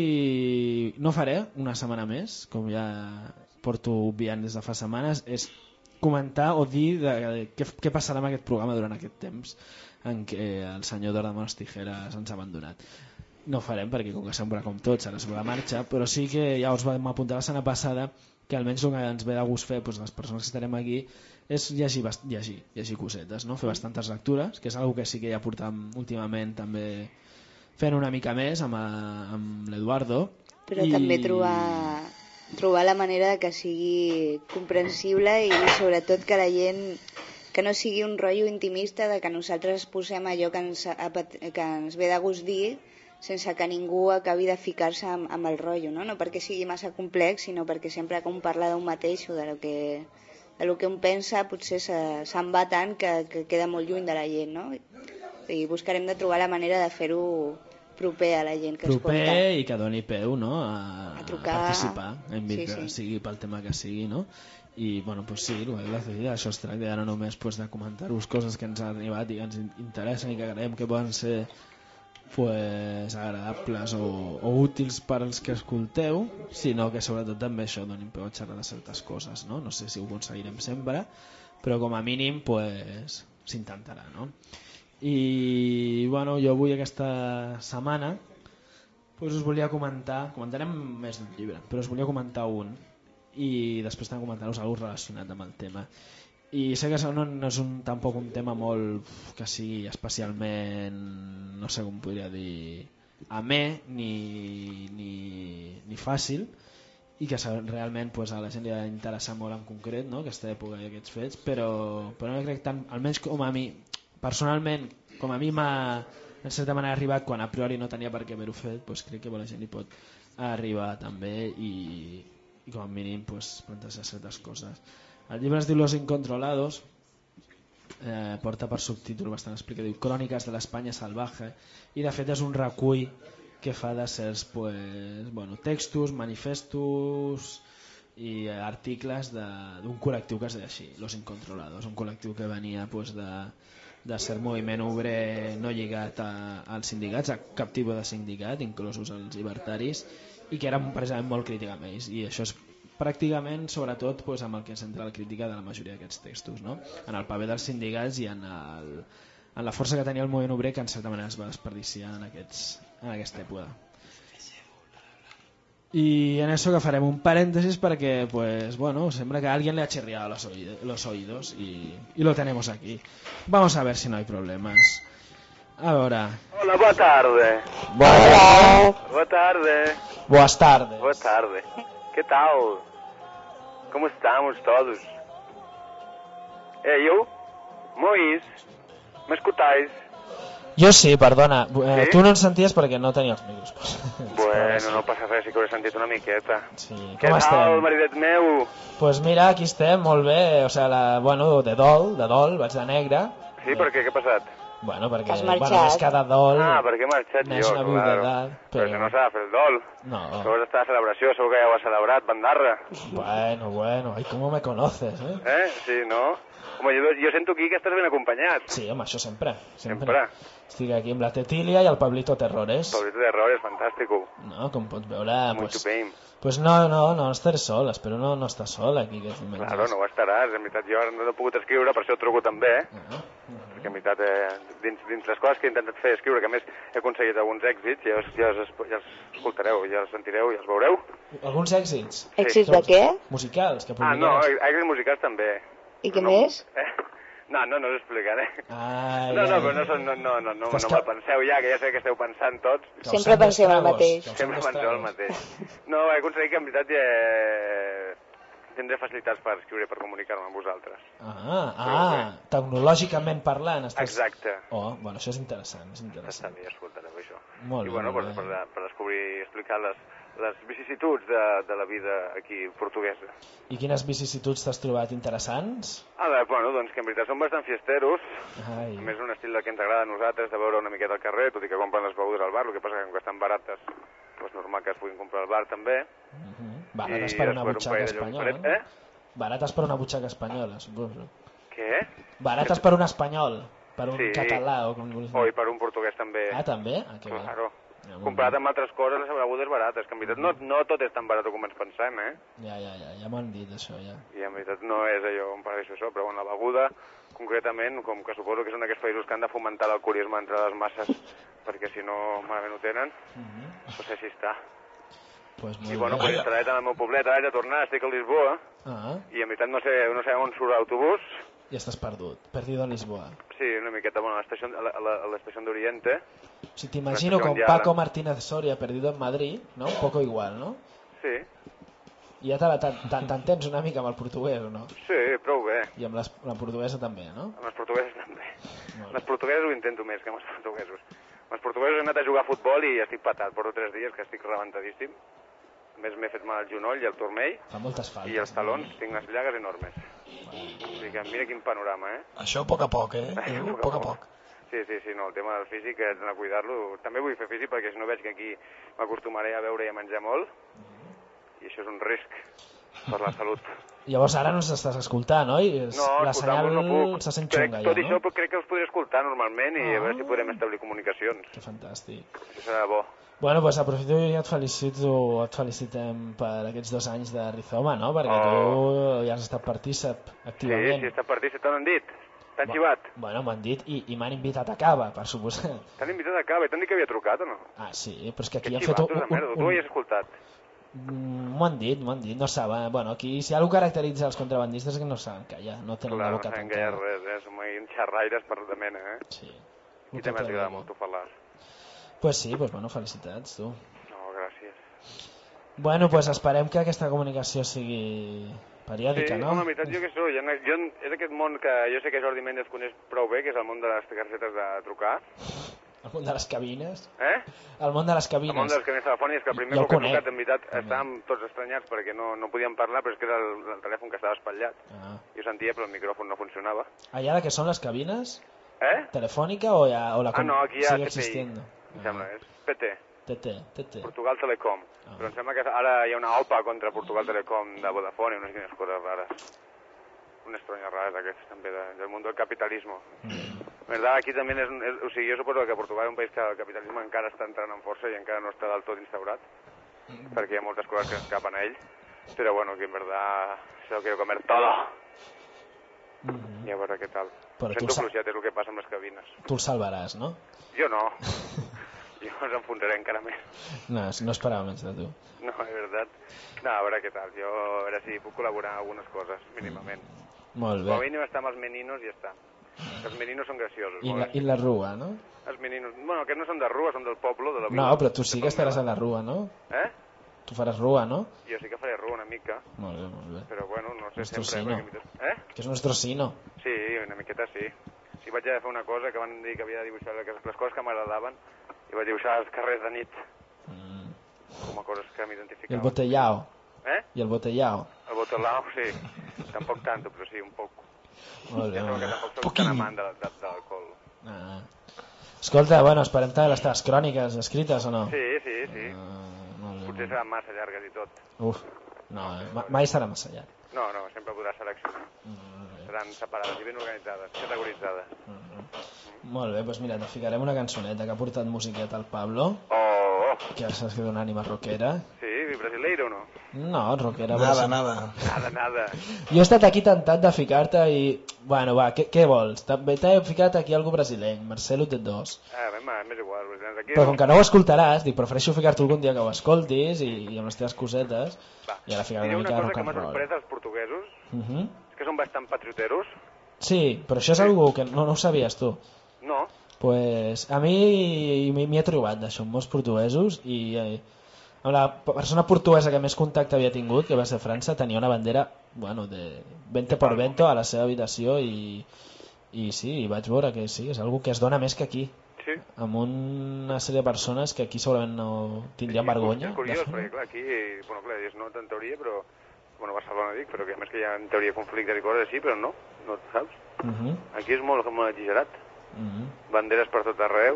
sí no faré una setmana més, com ja porto obviant des de fa setmanes, és comentar o dir de, de, què, què passarà amb aquest programa durant aquest temps en què el senyor Dor de Mones Tijeres ens ha abandonat. No ho farem perquè, com que sempre com tots, serà sobre la marxa, però sí que ja us vam apuntar la setmana passada que almenys el que ens ve de gust fer, doncs, les persones que estarem aquí, és llegir, llegir, llegir cosetes, no? Fer bastantes lectures, que és una que sí que ja portam últimament també fent una mica més amb, amb l'Eduardo. Però i... també trobar, trobar la manera que sigui comprensible i sobretot que la gent, que no sigui un rotllo intimista de que nosaltres posem allò que ens, que ens ve de gust dir sense que ningú acabi de ficar-se amb, amb el rotllo, no? No perquè sigui massa complex, sinó perquè sempre que un parla d'un mateix o de lo que, de lo que un pensa potser se'n va tant que, que queda molt lluny de la gent, no? I buscarem de trobar la manera de fer-ho proper a la gent que proper escolta. Proper i que doni peu, no? a, a, trucar, a participar, en sí, sí. sigui pel tema que sigui, no? I bueno, pues sí, això es tracta ja no només pues, de comentar-vos coses que ens han arribat i que ens interessen i que creiem que poden ser pues, agradables o, o útils per als que escolteu, sinó que sobretot també això donin peu a xerrar de certes coses, no? No sé si ho aconseguirem sempre, però com a mínim pues, s'intentarà, no? I bueno, jo avui aquesta setmana pues us volia comentar, comentarem més d'un llibre, però us volia comentar un i després també comentar-vos alguna relacionat amb el tema. I sé que no, no és un, tampoc un tema molt que sigui especialment, no sé com podria dir, amè ni, ni, ni fàcil, i que realment pues, a la gent li ha d'interessar molt en concret, no? Aquesta època i aquests fets, però, però no crec tant, almenys com a mi personalment, com a mi m'ha en certa manera arribat quan a priori no tenia per què haver-ho fet, doncs crec que la gent hi pot arribar també i, i com a mínim pues, plantejar certes coses. El llibre es diu Los Incontrolados, eh, porta per subtítol bastant explicatiu Cròniques de l'Espanya salvaje, i de fet és un recull que fa de certs pues, bueno, textos, manifestos i articles d'un col·lectiu que es deia així, Los Incontrolados, un col·lectiu que venia pues, de, de ser moviment obrer no lligat a, als sindicats, a cap tipus de sindicat, inclosos els llibertaris, i que eren precisament molt crític amb ells, i això és pràcticament sobretot pues, amb el que centra la crítica de la majoria d'aquests textos, no? En el paper dels sindicats i en, el, en la força que tenia el moviment obrer, que en certa manera es va desperdiciar en, aquests, en aquesta època. Y en eso que farem un paréntesis perquè, pues, bueno, sembra que a alguien le ha chirriado los, oído, los oídos y, y lo tenemos aquí. Vamos a ver si no hay problemas. Ahora. Hola, boa tarde. Boa, boa tarde. Boas tardes. Boa tarde. ¿Qué tal? ¿Cómo estamos todos? Eh, yo, Moïs, ¿me escucháis? Jo sí, perdona. Eh, sí? Tu no ens senties perquè no tenia els micros. Bueno, no passa res, sí que ho he sentit una miqueta. Sí. Què Com estem? tal, maridet meu? Pues mira, aquí estem, molt bé. O sea, la, bueno, de dol, de dol, vaig de negre. Sí, per què? Què ha passat? Bueno, perquè, Que has bueno, marxat. més cada dol... Ah, perquè he marxat neix jo, una claro. viudetat, Però però... que no s'ha de fer el dol. No. Això està de celebració, segur que ja ho has celebrat, bandarra. Bueno, bueno, ay, cómo me conoces, eh? Eh? Sí, no? Home, jo, jo sento aquí que estàs ben acompanyat. Sí, home, això sempre, sempre. Sempre. Estic aquí amb la Tetilia i el Pablito Terrores. Pablito Terrores, fantàstico. No, com pots veure, Muy pues, chupim. pues no, no, no estaré sol, espero no, no estar sol aquí aquests diumenges. Claro, no ho estaràs. En veritat, jo no he pogut escriure, per això et truco també. Eh? Uh -huh. Perquè en veritat, eh, dins, dins les coses que he intentat fer escriure, que a més he aconseguit alguns èxits, ja, els- ja, els, ja els escoltareu, ja els sentireu, ja els veureu. Alguns èxits? Èxits de què? Musicals, que Ah, no, publicaràs. èxits musicals també. I què més? Eh? No, no, no us explicaré. Ai, No, no, ai. però no, són- no, no, no, no, Estàs no ca- me'l penseu ja, que ja sé que esteu pensant tots. Sempre penseu el mateix. Sempre penseu el mateix. No, he aconseguit que en veritat ja tindré facilitats per escriure i per comunicar-me amb vosaltres. Ah, ah, tecnològicament parlant. Estàs... Exacte. Oh, bueno, això és interessant, és interessant. Està bé, escoltareu això. Molt I bé, bueno, molt per, bé. per, per descobrir i explicar les, les vicissituds de, de la vida aquí portuguesa. I quines vicissituds t'has trobat interessants? A veure, bueno, doncs que en veritat són bastant fiesteros. Ai. A més, un estil del que ens agrada a nosaltres, de veure una miqueta al carrer, tot i que compren les begudes al bar, el que passa que com que estan barates, doncs normal que es puguin comprar al bar també. Uh -huh. Barates I per una després un butxaca parell de llums espanyola. fred, eh? Barates per una butxaca espanyola, suposo. Què? Barates per un espanyol, per un Sí. català o com vulguis O dir. i per un portuguès també. Ah, també? Ah, que bé. Claro. Ja, molt Comparat bé. amb altres coses, les begudes barates, que en veritat no, no tot és tan barat com ens pensem, eh? Ja, ja, ja, ja m'ho han dit, això, ja. I en veritat no és allò un paraíso això, però bueno, la beguda, concretament, com que suposo que són d'aquests països que han de fomentar l'alcoholisme entre les masses, perquè si no malament ho tenen, Uh -huh. doncs així està. Pues molt I bueno, bé. pues he instal·lat en el meu poblet, ara haig de tornar, estic a Lisboa, Ah, i en veritat no sé, no sé on surt l'autobús. i estàs perdut, perdido a Lisboa. Sí, una miqueta, bueno, a l'estació a la- a la- a l'estació d'Oriente. O sigui, t'imagino com Paco Martínez Soria perdido en Madrid, no? Un poco igual, no? Sí, I ja te la- te- te- t'entens una mica amb el portuguès, o no? sí, prou bé. I amb les, la portuguesa també, no? Amb els portuguesos també. Molt Amb els portuguesos ho intento més que amb els portuguesos. Amb els portuguesos he anat a jugar a futbol i estic patat. Porto tres dies que estic rebentadíssim. A més m'he fet mal al genoll i al turmell Fa moltes faltes. i els talons, tinc unes llagues enormes. O sigui que mira quin panorama, eh? Això a poc a poc, eh? Això A poc a poc. Sí, sí, sí, no, el tema del físic és d'anar a cuidar-lo. També vull fer físic perquè si no veig que aquí m'acostumaré a beure i a menjar molt i això és un risc per la salut. Llavors ara no ens estàs escoltant, oi? És- No, la escoltar-vos senyal no puc. se sent Crec, xunga tot ja, i no? això crec que us podré escoltar normalment i a veure si Ah. podrem establir comunicacions. Que fantàstic. Això serà bo. Bueno, doncs aprofito i et felicito, et felicitem per aquests dos anys de Rizoma, no? Perquè Oh. tu ja has estat partícip Sí, activament. sí, està partint, se t'ho han dit. T'han xivat. Bueno, m'han dit i, i m'han invitat a cava, per suposat. T'han invitat a cava i t'han dit que havia trucat o no? Ah, sí, però és que aquí Que han fet xivatos un... de merda, tu ho havies escoltat. Mm, M'ho han dit, m'ho han dit, no saben. Bueno, aquí si algú caracteritza els contrabandistes és que no saben callar, no tenen Clar, la no boca saben gaire tancada. res, eh? Som ahí xerraires per de mena, eh? Sí. I també t'agrada molt tu parlar. Pues sí, pues bueno, felicitats, tu. No, gràcies. Bueno, pues esperem que aquesta comunicació sigui periòdica, Sí, no? home, la veritat, jo què sóc? Jo, jo, és aquest món que jo sé que Jordi Méndez coneix prou bé, que és el món de les targetes de trucar. El món de les cabines. Eh? El món de les El cabines. món de les cabines telefòniques, que el primer Jo el cop que he conec, trucat, en veritat, també. estàvem tots estranyats perquè no, no podíem parlar, però és que era el, el telèfon que estava espatllat. Ah. Jo sentia, però el micròfon no funcionava. Allà de què són les cabines? Eh? Telefònica o, ja, o la Ah, no, aquí hi ha sigue T P I, existiendo? em sembla, és P T. T T, T T. Portugal Telecom. Ah. Però em sembla que ara hi ha una O P A contra Portugal Telecom de Vodafone i unes quines coses rares. Unes tronyes rares aquestes també de, del món del capitalisme. Mm. Verdad, aquí també és, és... O sigui, jo suposo que Portugal és un país que el capitalisme encara està entrant en força i encara no està del tot instaurat, Mm. perquè hi ha moltes coses que escapen a ell. Però bueno, que en verdad se lo quiero comer todo. Mm. I a veure què tal. Però tu Sento sa- fluixet, és el que passa amb les cabines. Tu el salvaràs, no? Jo no. Jo els enfonsaré encara més. No, no esperava menys de tu. No, és veritat. No, a veure què tal. Jo, a veure si puc col·laborar en algunes coses, mínimament. Molt Com a bé. mínim estar amb els meninos i ja està. Els meninos són graciosos. I molt la, bé. I la rua, no? Els meninos... Bueno, que no són de rua, són del poble, de la No, vila. però tu sí que estaràs a la rua, no? Eh? Tu faràs rua, no? Jo sí que faré rua una mica, Molt bé, molt bé. però bueno, no sé Nuestro sempre... sino. perquè- Eh? Que és nuestro sino. Sí, una miqueta sí. Sí, vaig a fer una cosa que van dir que havia de dibuixar les, les coses que m'agradaven i vaig dibuixar els carrers de nit, Mm. com a coses que I el m'identificaven. botellao. Eh? I el botellao. El botolao, sí. Tampoc tanto, però sí, un poc. Molt bé, Ja sabeu molt que bé. tampoc soc tan amant de, de, de l'alcohol. Ah. Escolta, bueno, esperem tenir les teves cròniques escrites o no? Sí, sí, sí. Uh, Potser seran massa llargues i tot. Uf, no, ma mai serà massa llarg. No, no, sempre podrà seleccionar. Mm. Seran separades i ben organitzades, categoritzades. Mm. Molt bé, doncs mira, te ficarem una cançoneta que ha portat musiqueta al Pablo. Oh! Que saps que d'una ànima rockera. Sí, brasileiro o no? No, rockera. Nada, nada. Nada, nada. Jo he estat aquí tentat de ficar-te i... Bueno, va, què, què vols? T'he ficat aquí algú brasileny, Marcelo T dos. Ah, m'és igual. Aquí però com que no ho escoltaràs, dic, prefereixo ficar-te algun dia que ho escoltis i, i amb les teves cosetes. Va. I ara ficar una mica de rock and roll. Una cosa que m'ha sorprès dels portuguesos, uh -huh. és que són bastant patrioteros. Sí, però això és sí. Algú que no, no ho sabies tu. No. Pues a mi m'hi he trobat d'això, amb molts portuguesos i eh, amb la persona portuguesa que més contacte havia tingut, que va ser França, tenia una bandera, bueno, de vente por vento a la seva habitació i, i sí, i vaig veure que sí, és algo que es dona més que aquí. Sí. Amb una sèrie de persones que aquí segurament no tindrien sí, vergonya. És curiós, perquè clar, aquí, bueno, clar, és no en teoria, però, bueno, Barcelona dic, però que a més que hi ha en teoria conflictes i coses així, però no, no saps? Uh -huh. Aquí és molt, molt exagerat. Uh -huh. Banderes per tot arreu,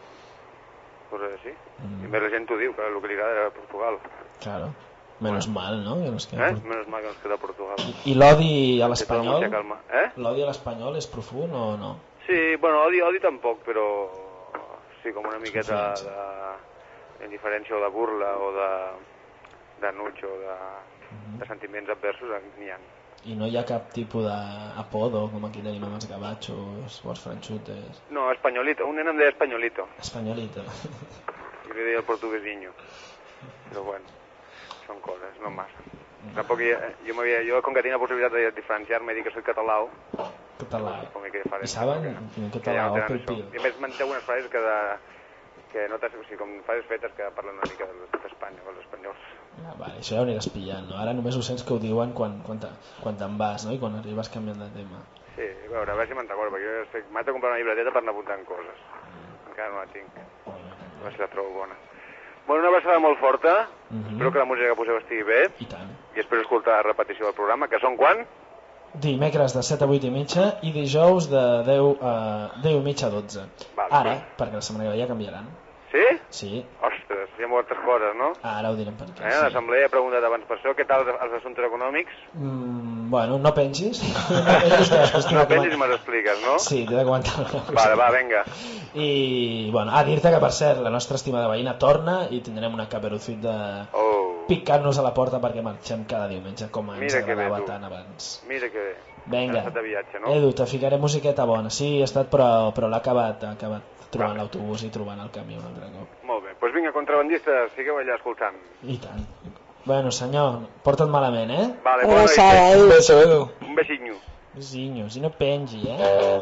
coses així. Uh -huh. I més la gent t'ho diu, que el que li agrada era Portugal. Claro. Menos bueno. mal, no? Que nos queda eh? Port... Menos mal que nos queda Portugal. I, i l'odi a l'espanyol? Eh? L'odi a l'espanyol és profund o no? Sí, bueno, odi, odi tampoc, però sí, com una miqueta de indiferència o de burla o de d'enuig o de, uh -huh. de sentiments adversos n'hi ha. I no hi ha cap tipus d'apodo, com aquí tenim amb els gabachos o els franxutes? No, espanyolito, un nen em deia espanyolito. Espanyolito. I li deia el portuguesinho. Però bueno, són coses, no massa. Tampoc jo, jo, jo com que tinc la possibilitat de diferenciar-me i dir que soy català. Català. I saben? En català, o pel pil. I a més manté algunes frases que, de, que no t'has... O sigui, com frases fetes que parlen una mica d'Espanya, dels espanyols. Ah, vale, això ja ho aniràs pillant, no? Ara només ho sents que ho diuen quan, quan, te, quan te'n vas, no? I quan arribes canviant de tema. Sí, a veure, a veure si me'n recordo, perquè jo m'haig de comprar una llibreteta per anar apuntant coses. Mm. Encara no la tinc. A veure si la trobo bona. Bueno, una abraçada molt forta. Uh -huh. Espero que la música que poseu estigui bé. I tant. I espero escoltar la repetició del programa, que són quan? Dimecres de set a vuit i mitja i dijous de deu a mitja a dotze. Vale, ara, pues... perquè la setmana que ve ja canviaran. Sí? Sí. Ostres, hi ha moltes coses, no? Ara ho direm per què. Eh, sí. L'assemblea ha preguntat abans per això, què tal els assumptes econòmics? Mm, bueno, no pengis. no pengis, que després no pengis i me'ls expliques, no? Sí, t'he de comentar una cosa. Vale, va, vinga. I, bueno, a dir-te que, per cert, la nostra estimada veïna torna i tindrem una caperucit de oh. picar-nos a la porta perquè marxem cada diumenge, com ens Mira agradava tant abans. Mira que bé. Vinga, de viatge, no? Edu, te ficaré musiqueta bona. Sí, he estat, però, però l'ha acabat, ha acabat trobant vale. L'autobús i trobant el camió un altre cop. Molt bé, doncs pues vinga, contrabandistes, sigueu allà escoltant. I tant. Bueno, senyor, porta't malament, eh? Vale, bona nit. Un beso, Edu. Un besinyo. Besinyo, si no pengi, eh?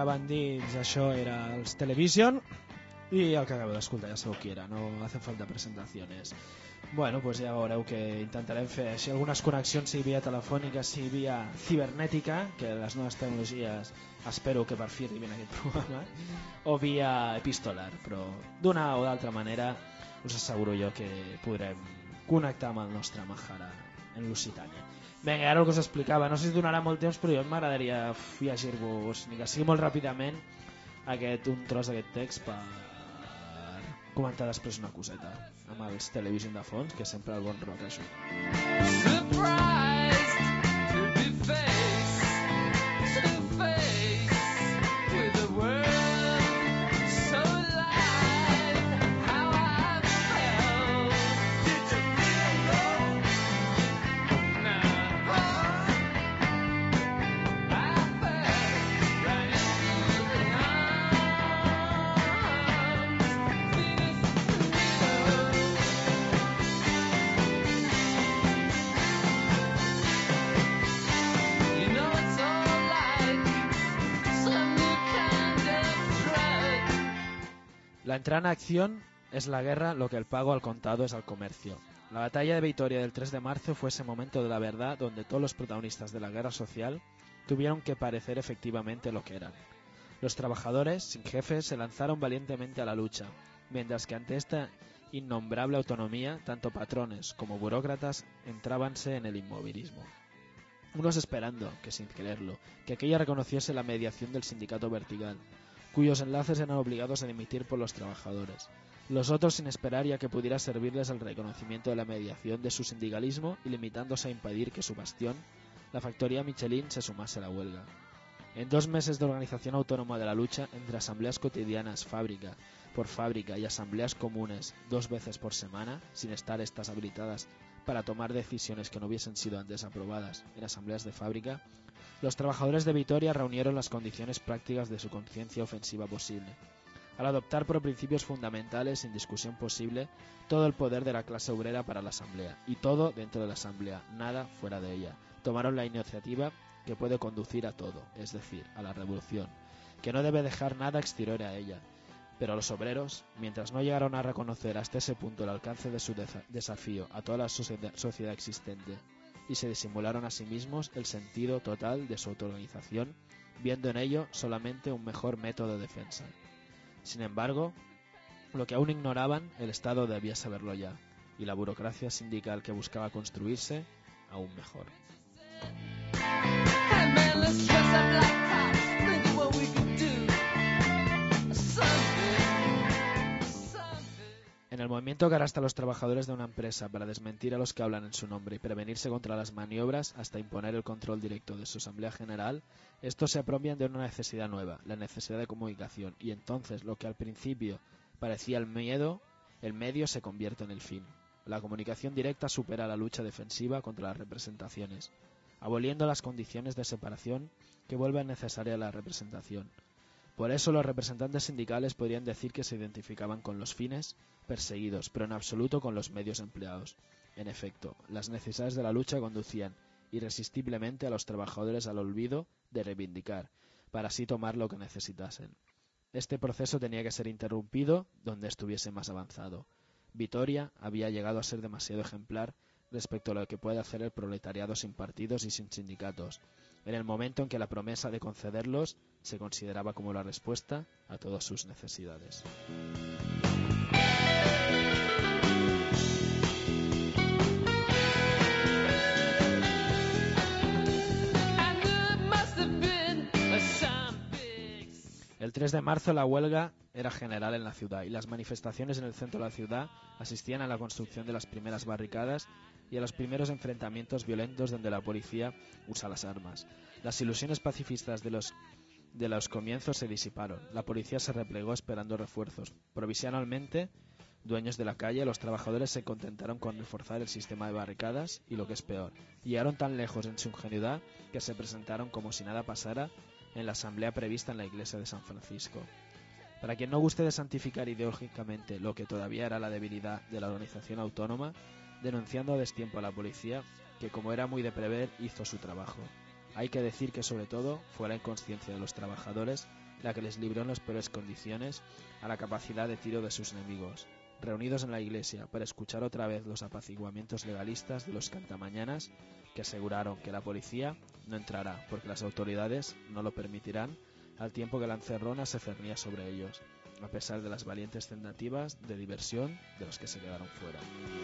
Bandits, això era els Television, i el que acabo d'escoltar ja sabeu qui era, no hace falta presentaciones. Bueno, pues ja veureu que intentarem fer així algunes connexions, si via telefònica, si via cibernètica, que les noves tecnologies espero que per fi arribin a aquest programa, o via epistolar, però d'una o d'altra manera us asseguro jo que podrem connectar amb el nostre Mahara en Lusitània. Vinga, ara el que us explicava, no sé si donarà molt temps, però jo m'agradaria llegir-vos, ni que sigui molt ràpidament, aquest, un tros d'aquest text per comentar després una coseta amb els Television de fons, que sempre el bon rock ajuda. Surprised to be faced, to face with the world so light, how I felt. Did you feel low? No. I fell right into the La entrada en acción es la guerra, lo que el pago al contado es al comercio. La batalla de Vitoria del tres de marzo fue ese momento de la verdad donde todos los protagonistas de la guerra social tuvieron que parecer efectivamente lo que eran. Los trabajadores, sin jefes, se lanzaron valientemente a la lucha, mientras que ante esta innombrable autonomía, tanto patrones como burócratas entrábanse en el inmovilismo. Unos esperando, que sin quererlo, que aquella reconociese la mediación del sindicato vertical, cuyos enlaces eran obligados a dimitir por los trabajadores. Los otros sin esperar ya que pudiera servirles el reconocimiento de la mediación de su sindicalismo y limitándose a impedir que su bastión, la factoría Michelin, se sumase a la huelga. En dos meses de organización autónoma de la lucha, entre asambleas cotidianas fábrica por fábrica y asambleas comunes dos veces por semana, sin estar estas habilitadas para tomar decisiones que no hubiesen sido antes aprobadas en asambleas de fábrica, los trabajadores de Vitoria reunieron las condiciones prácticas de su conciencia ofensiva posible. Al adoptar por principios fundamentales, sin discusión posible, todo el poder de la clase obrera para la asamblea, y todo dentro de la asamblea, nada fuera de ella, tomaron la iniciativa que puede conducir a todo, es decir, a la revolución, que no debe dejar nada exterior a ella. Pero los obreros, mientras no llegaron a reconocer hasta ese punto el alcance de su desafío a toda la sociedad existente, y se disimularon a sí mismos el sentido total de su autoorganización, viendo en ello solamente un mejor método de defensa. Sin embargo, lo que aún ignoraban, el Estado debía saberlo ya, y la burocracia sindical que buscaba construirse, aún mejor. En el movimiento que arrastra a los trabajadores de una empresa para desmentir a los que hablan en su nombre y prevenirse contra las maniobras hasta imponer el control directo de su asamblea general, estos se apropian de una necesidad nueva, la necesidad de comunicación, y entonces lo que al principio parecía el miedo, el medio se convierte en el fin. La comunicación directa supera la lucha defensiva contra las representaciones, aboliendo las condiciones de separación que vuelven necesaria la representación. Por eso los representantes sindicales podrían decir que se identificaban con los fines perseguidos, pero en absoluto con los medios empleados. En efecto, las necesidades de la lucha conducían irresistiblemente a los trabajadores al olvido de reivindicar, para así tomar lo que necesitasen. Este proceso tenía que ser interrumpido donde estuviese más avanzado. Vitoria había llegado a ser demasiado ejemplar respecto a lo que puede hacer el proletariado sin partidos y sin sindicatos, en el momento en que la promesa de concederlos se consideraba como la respuesta a todas sus necesidades. El tres de marzo la huelga era general en la ciudad y las manifestaciones en el centro de la ciudad asistían a la construcción de las primeras barricadas y a los primeros enfrentamientos violentos donde la policía usa las armas. Las ilusiones pacifistas de los, de los comienzos se disiparon. La policía se replegó esperando refuerzos. Provisionalmente, dueños de la calle, los trabajadores se contentaron con reforzar el sistema de barricadas y, lo que es peor, llegaron tan lejos en su ingenuidad que se presentaron como si nada pasara en la asamblea prevista en la iglesia de San Francisco. Para quien no guste de santificar ideológicamente lo que todavía era la debilidad de la organización autónoma, denunciando a destiempo a la policía, que como era muy de prever, hizo su trabajo. Hay que decir que sobre todo fue la inconsciencia de los trabajadores la que les libró en las peores condiciones a la capacidad de tiro de sus enemigos. Reunidos en la iglesia para escuchar otra vez los apaciguamientos legalistas de los cantamañanas, que aseguraron que la policía no entrará porque las autoridades no lo permitirán, al tiempo que la encerrona se cernía sobre ellos, a pesar de las valientes tentativas de diversión de los que se quedaron fuera.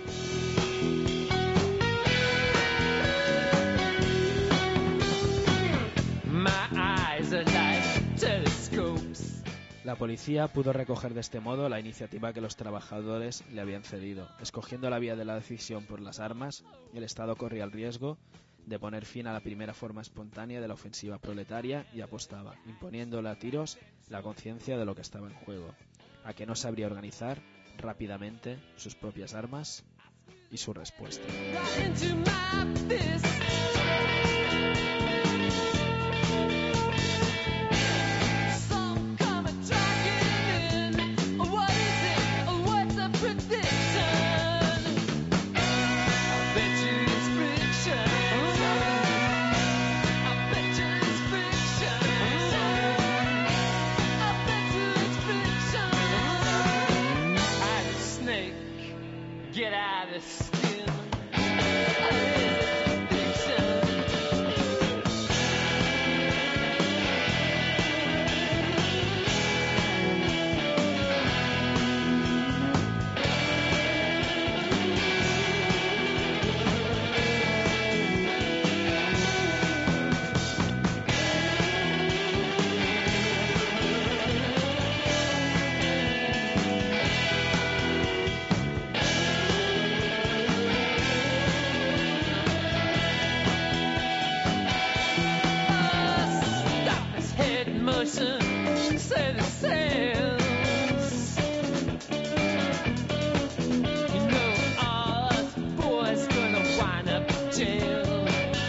My eyes are like telescopes. La policía pudo recoger de este modo la iniciativa que los trabajadores le habían cedido. Escogiendo la vía de la decisión por las armas, el Estado corría el riesgo de poner fin a la primera forma espontánea de la ofensiva proletaria y apostaba, imponiéndole a tiros la conciencia de lo que estaba en juego, a que no sabría organizar rápidamente sus propias armas y su respuesta. Get out of skin. Say the sales. You know all us boys gonna wind up in jail.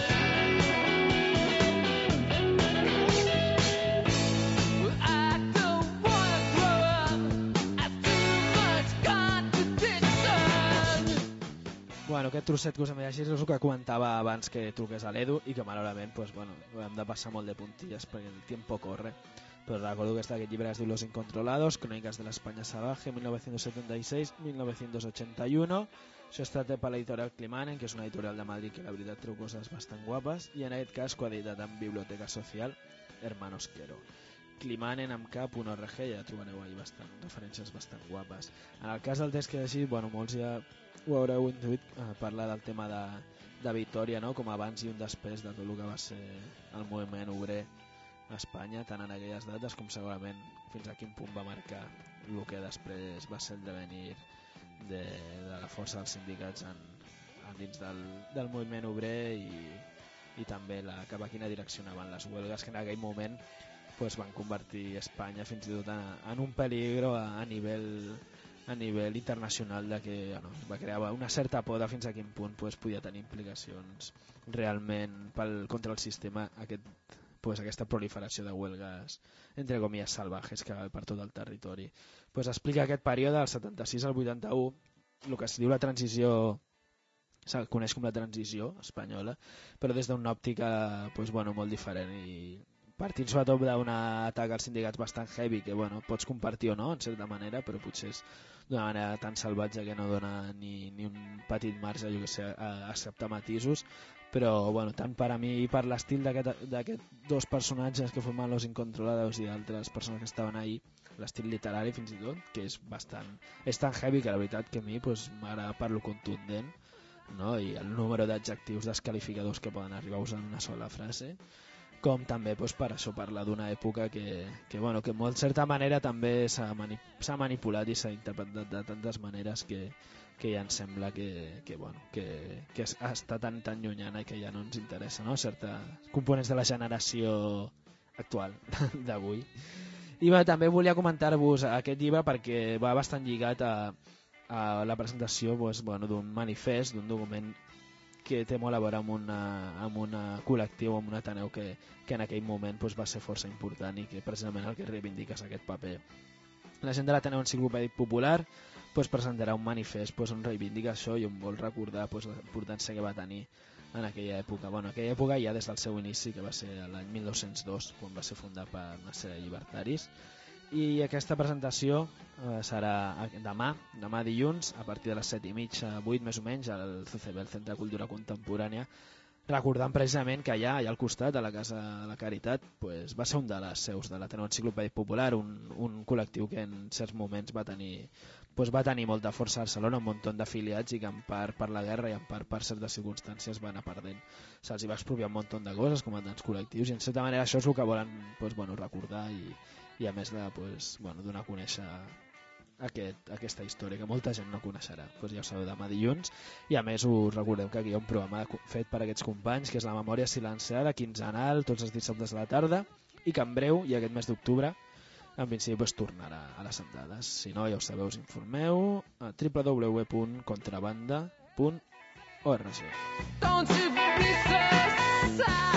Well, I don't wanna grow up. I've too much contradiction. Bueno, aquest trosset que us hem llegit és el que comentava abans que truqués a l'Edu i que malauradament pues, bueno, hem de passar molt de puntilles perquè el tiempo corre. Però recordo que està aquest llibre es diu Los Incontrolados, Crónicas de la España Salvaje, mil novecientos setenta y seis a mil novecientos ochenta y uno. Això està per l'editorial Climanen, que és una editorial de Madrid que la veritat treu coses bastant guapes, i en aquest cas coeditat amb Biblioteca Social Hermanos Quero. Climanen amb K punt org, ja trobareu ahí bastant, referències bastant guapes. En el cas del text que he llegit, bueno, molts ja ho haureu intuït, eh, parla del tema de, de Vitòria, no? Com abans i un després de tot el que va ser el moviment obrer a Espanya, tant en aquelles dates com segurament fins a quin punt va marcar el que després va ser el devenir de, de la força dels sindicats en, en dins del, del moviment obrer i, i també la, cap a quina direcció anaven les huelgues que en aquell moment pues, van convertir Espanya fins i tot en, en un peligro a, a nivell a nivell internacional de que bueno, va crear una certa por de fins a quin punt pues, podia tenir implicacions realment pel, contra el sistema aquest pues, aquesta proliferació de huelgues entre comies salvajes que va per tot el territori. Pues, explica aquest període del setanta-sis al vuitanta-u, el que es diu la transició, se'l coneix com la transició espanyola, però des d'una òptica pues, bueno, molt diferent i partint sobretot d'un atac als sindicats bastant heavy que bueno, pots compartir o no en certa manera, però potser és d'una manera tan salvatge que no dona ni, ni un petit marge jo que sé, a acceptar matisos, però bueno, tant per a mi i per l'estil d'aquests dos personatges que formen Los Incontrolados i d'altres persones que estaven ahí, l'estil literari fins i tot, que és bastant és tan heavy que la veritat que a mi pues, m'agrada per lo contundent, no? I el número d'adjectius desqualificadors que poden arribar a usar en una sola frase, com també pues, per això parlar d'una època que, que, bueno, que en molt certa manera també s'ha mani manipulat i s'ha interpretat de tantes maneres que, que ja ens sembla que, que, bueno, que, que està tan, tan llunyana i que ja no ens interessa, no? Certes components de la generació actual d'avui. I bé, també volia comentar-vos aquest llibre perquè va bastant lligat a, a la presentació pues, bueno, d'un manifest, d'un document que té molt a veure amb una, amb una col·lectiu, amb un Ateneu que, que en aquell moment pues, va ser força important i que precisament el que reivindica és aquest paper. La gent de l'Ateneu Enciclopèdic Popular pues, presentarà un manifest pues, on reivindica això i on vol recordar pues, la importància que va tenir en aquella època. Bueno, en aquella època ja des del seu inici, que va ser l'any mil nou-cents dos, quan va ser fundat per una sèrie de llibertaris. I aquesta presentació eh, serà demà, demà dilluns, a partir de les set i mitja, vuit més o menys, al C C B, el Centre de Cultura Contemporània, recordant precisament que allà, allà al costat, a la Casa de la Caritat, pues, va ser un de les seus de l'Ateneu Enciclopèdic Popular, un, un col·lectiu que en certs moments va tenir, pues, va tenir molta força a Barcelona, un munt d'afiliats i que en part per la guerra i en part per certes circumstàncies va anar perdent. Se'ls va expropiar un munt de coses com a tants col·lectius i en certa manera això és el que volen pues, bueno, recordar i, i a més de pues, bueno, donar a conèixer Aquest, aquesta història que molta gent no coneixerà. Pues ja ho sabeu, demà dilluns. I a més us recordeu que aquí hi ha un programa fet per aquests companys que és la Memòria Silenciada, quinzenal, tots els dissabtes a la tarda, i que en breu, i aquest mes d'octubre, en principi pues, tornarà a les andades. Si no, ja ho sabeu, us informeu a w w w punt contrabanda punt org. Don't you be so sad.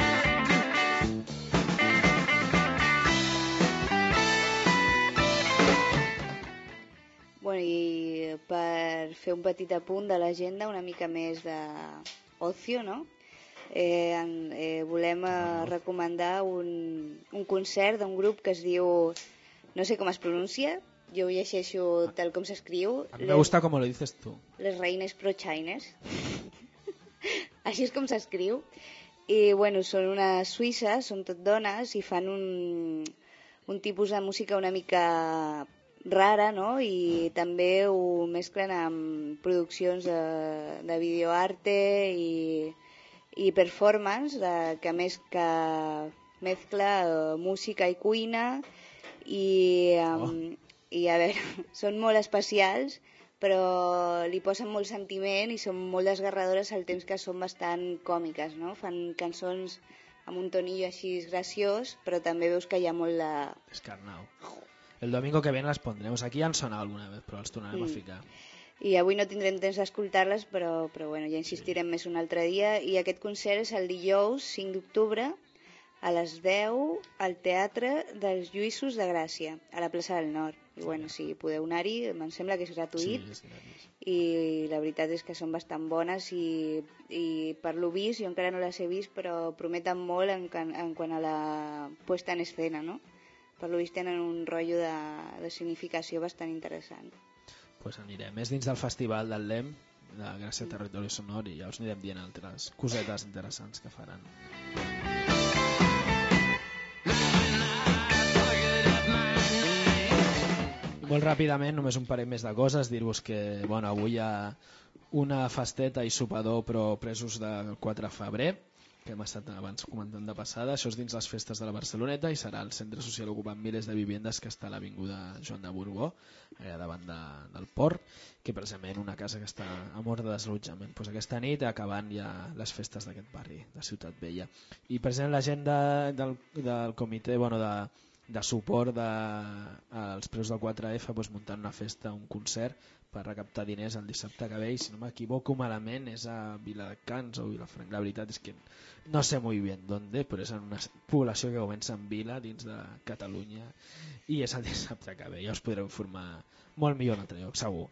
Bueno, i per fer un petit apunt de l'agenda, una mica més d'ocio, no? Eh, eh, volem eh, recomanar un, un concert d'un grup que es diu, no sé com es pronuncia, jo ho llegeixo tal com s'escriu. A mi me gusta com lo dices tu. Les Reines Pro-Chines. Així és com s'escriu. I bueno, són unes suïsses, són tot dones i fan un, un tipus de música una mica rara, no? I també ho mesclen amb produccions de, de videoarte i, i performance, de, que més que mescla uh, música i cuina i, um, oh. i a veure, són molt especials però li posen molt sentiment i són molt desgarradores al temps que són bastant còmiques, no? Fan cançons amb un tonillo així graciós, però també veus que hi ha molt de... Escarnau. El domingo que viene las pondremos. Aquí han sonado alguna vez, però els tornarem mm. a ficar. I avui no tindrem temps d'escoltar-les, però, però bueno, ja insistirem sí. més un altre dia. I aquest concert és el dijous cinc d'octubre a les deu al Teatre dels Lluïssos de Gràcia, a la plaça del Nord. I bueno, si podeu anar-hi, em sembla que és gratuït. Sí, és gratis. I la veritat és que són bastant bones i, i per lo vist, jo encara no les he vist, però prometen molt en, en quant a la puesta en escena, no? Per lo vist tenen un rotllo de, de significació bastant interessant. Pues anirem. És dins del Festival del Lem, de Gràcia Territori Sonor, i ja us anirem dient altres cosetes interessants que faran. Molt ràpidament, només un parell més de coses, dir-vos que bueno, avui hi ha una festeta i sopador però presos del quatre de febrer, que hem estat abans comentant de passada. Això és dins les festes de la Barceloneta i serà el centre social ocupant milers de vivendes que està a l'avinguda Joan de Borbó, allà davant de, del port, que precisament una casa que està a mort de deslotjament. Pues aquesta nit acabant ja les festes d'aquest barri, de Ciutat Vella. I precisament la gent de, del, del comitè bueno, de, de suport de, als preus del quatre efa pues, muntant una festa, un concert per recaptar diners el dissabte que ve, i si no m'equivoco malament és a Viladecans o Vilafranca. La veritat és que no sé molt bé d'on, però és en una població que comença en Vila dins de Catalunya i és el dissabte que ve. Ja us podreu informar molt millor en altre lloc, segur.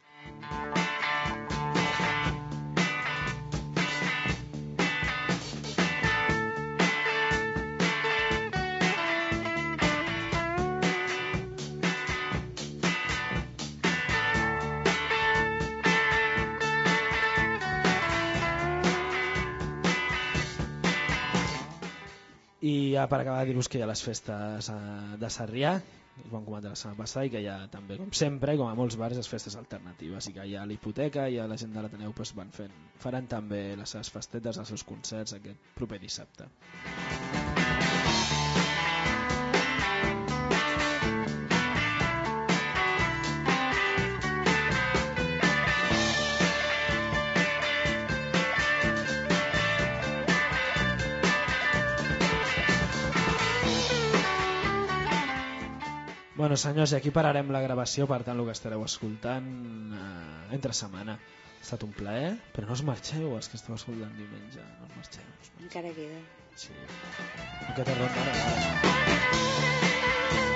I ja per acabar dir-vos que hi ha les festes de Sarrià, que vam comentar la setmana passada, i que hi ha també, com sempre, i com a molts bars, les festes alternatives, i que hi ha l'hipoteca i la gent de l'Ateneu pues, van fent, faran també les seves festetes, els seus concerts aquest proper dissabte. Bueno, senyors, i aquí pararem la gravació, per tant, el que estareu escoltant eh, entre setmana. Ha estat un plaer, però no us marxeu, els que esteu escoltant diumenge, no us marxeu. No us marxeu. Encara queda. Sí. Aquesta ronda ara.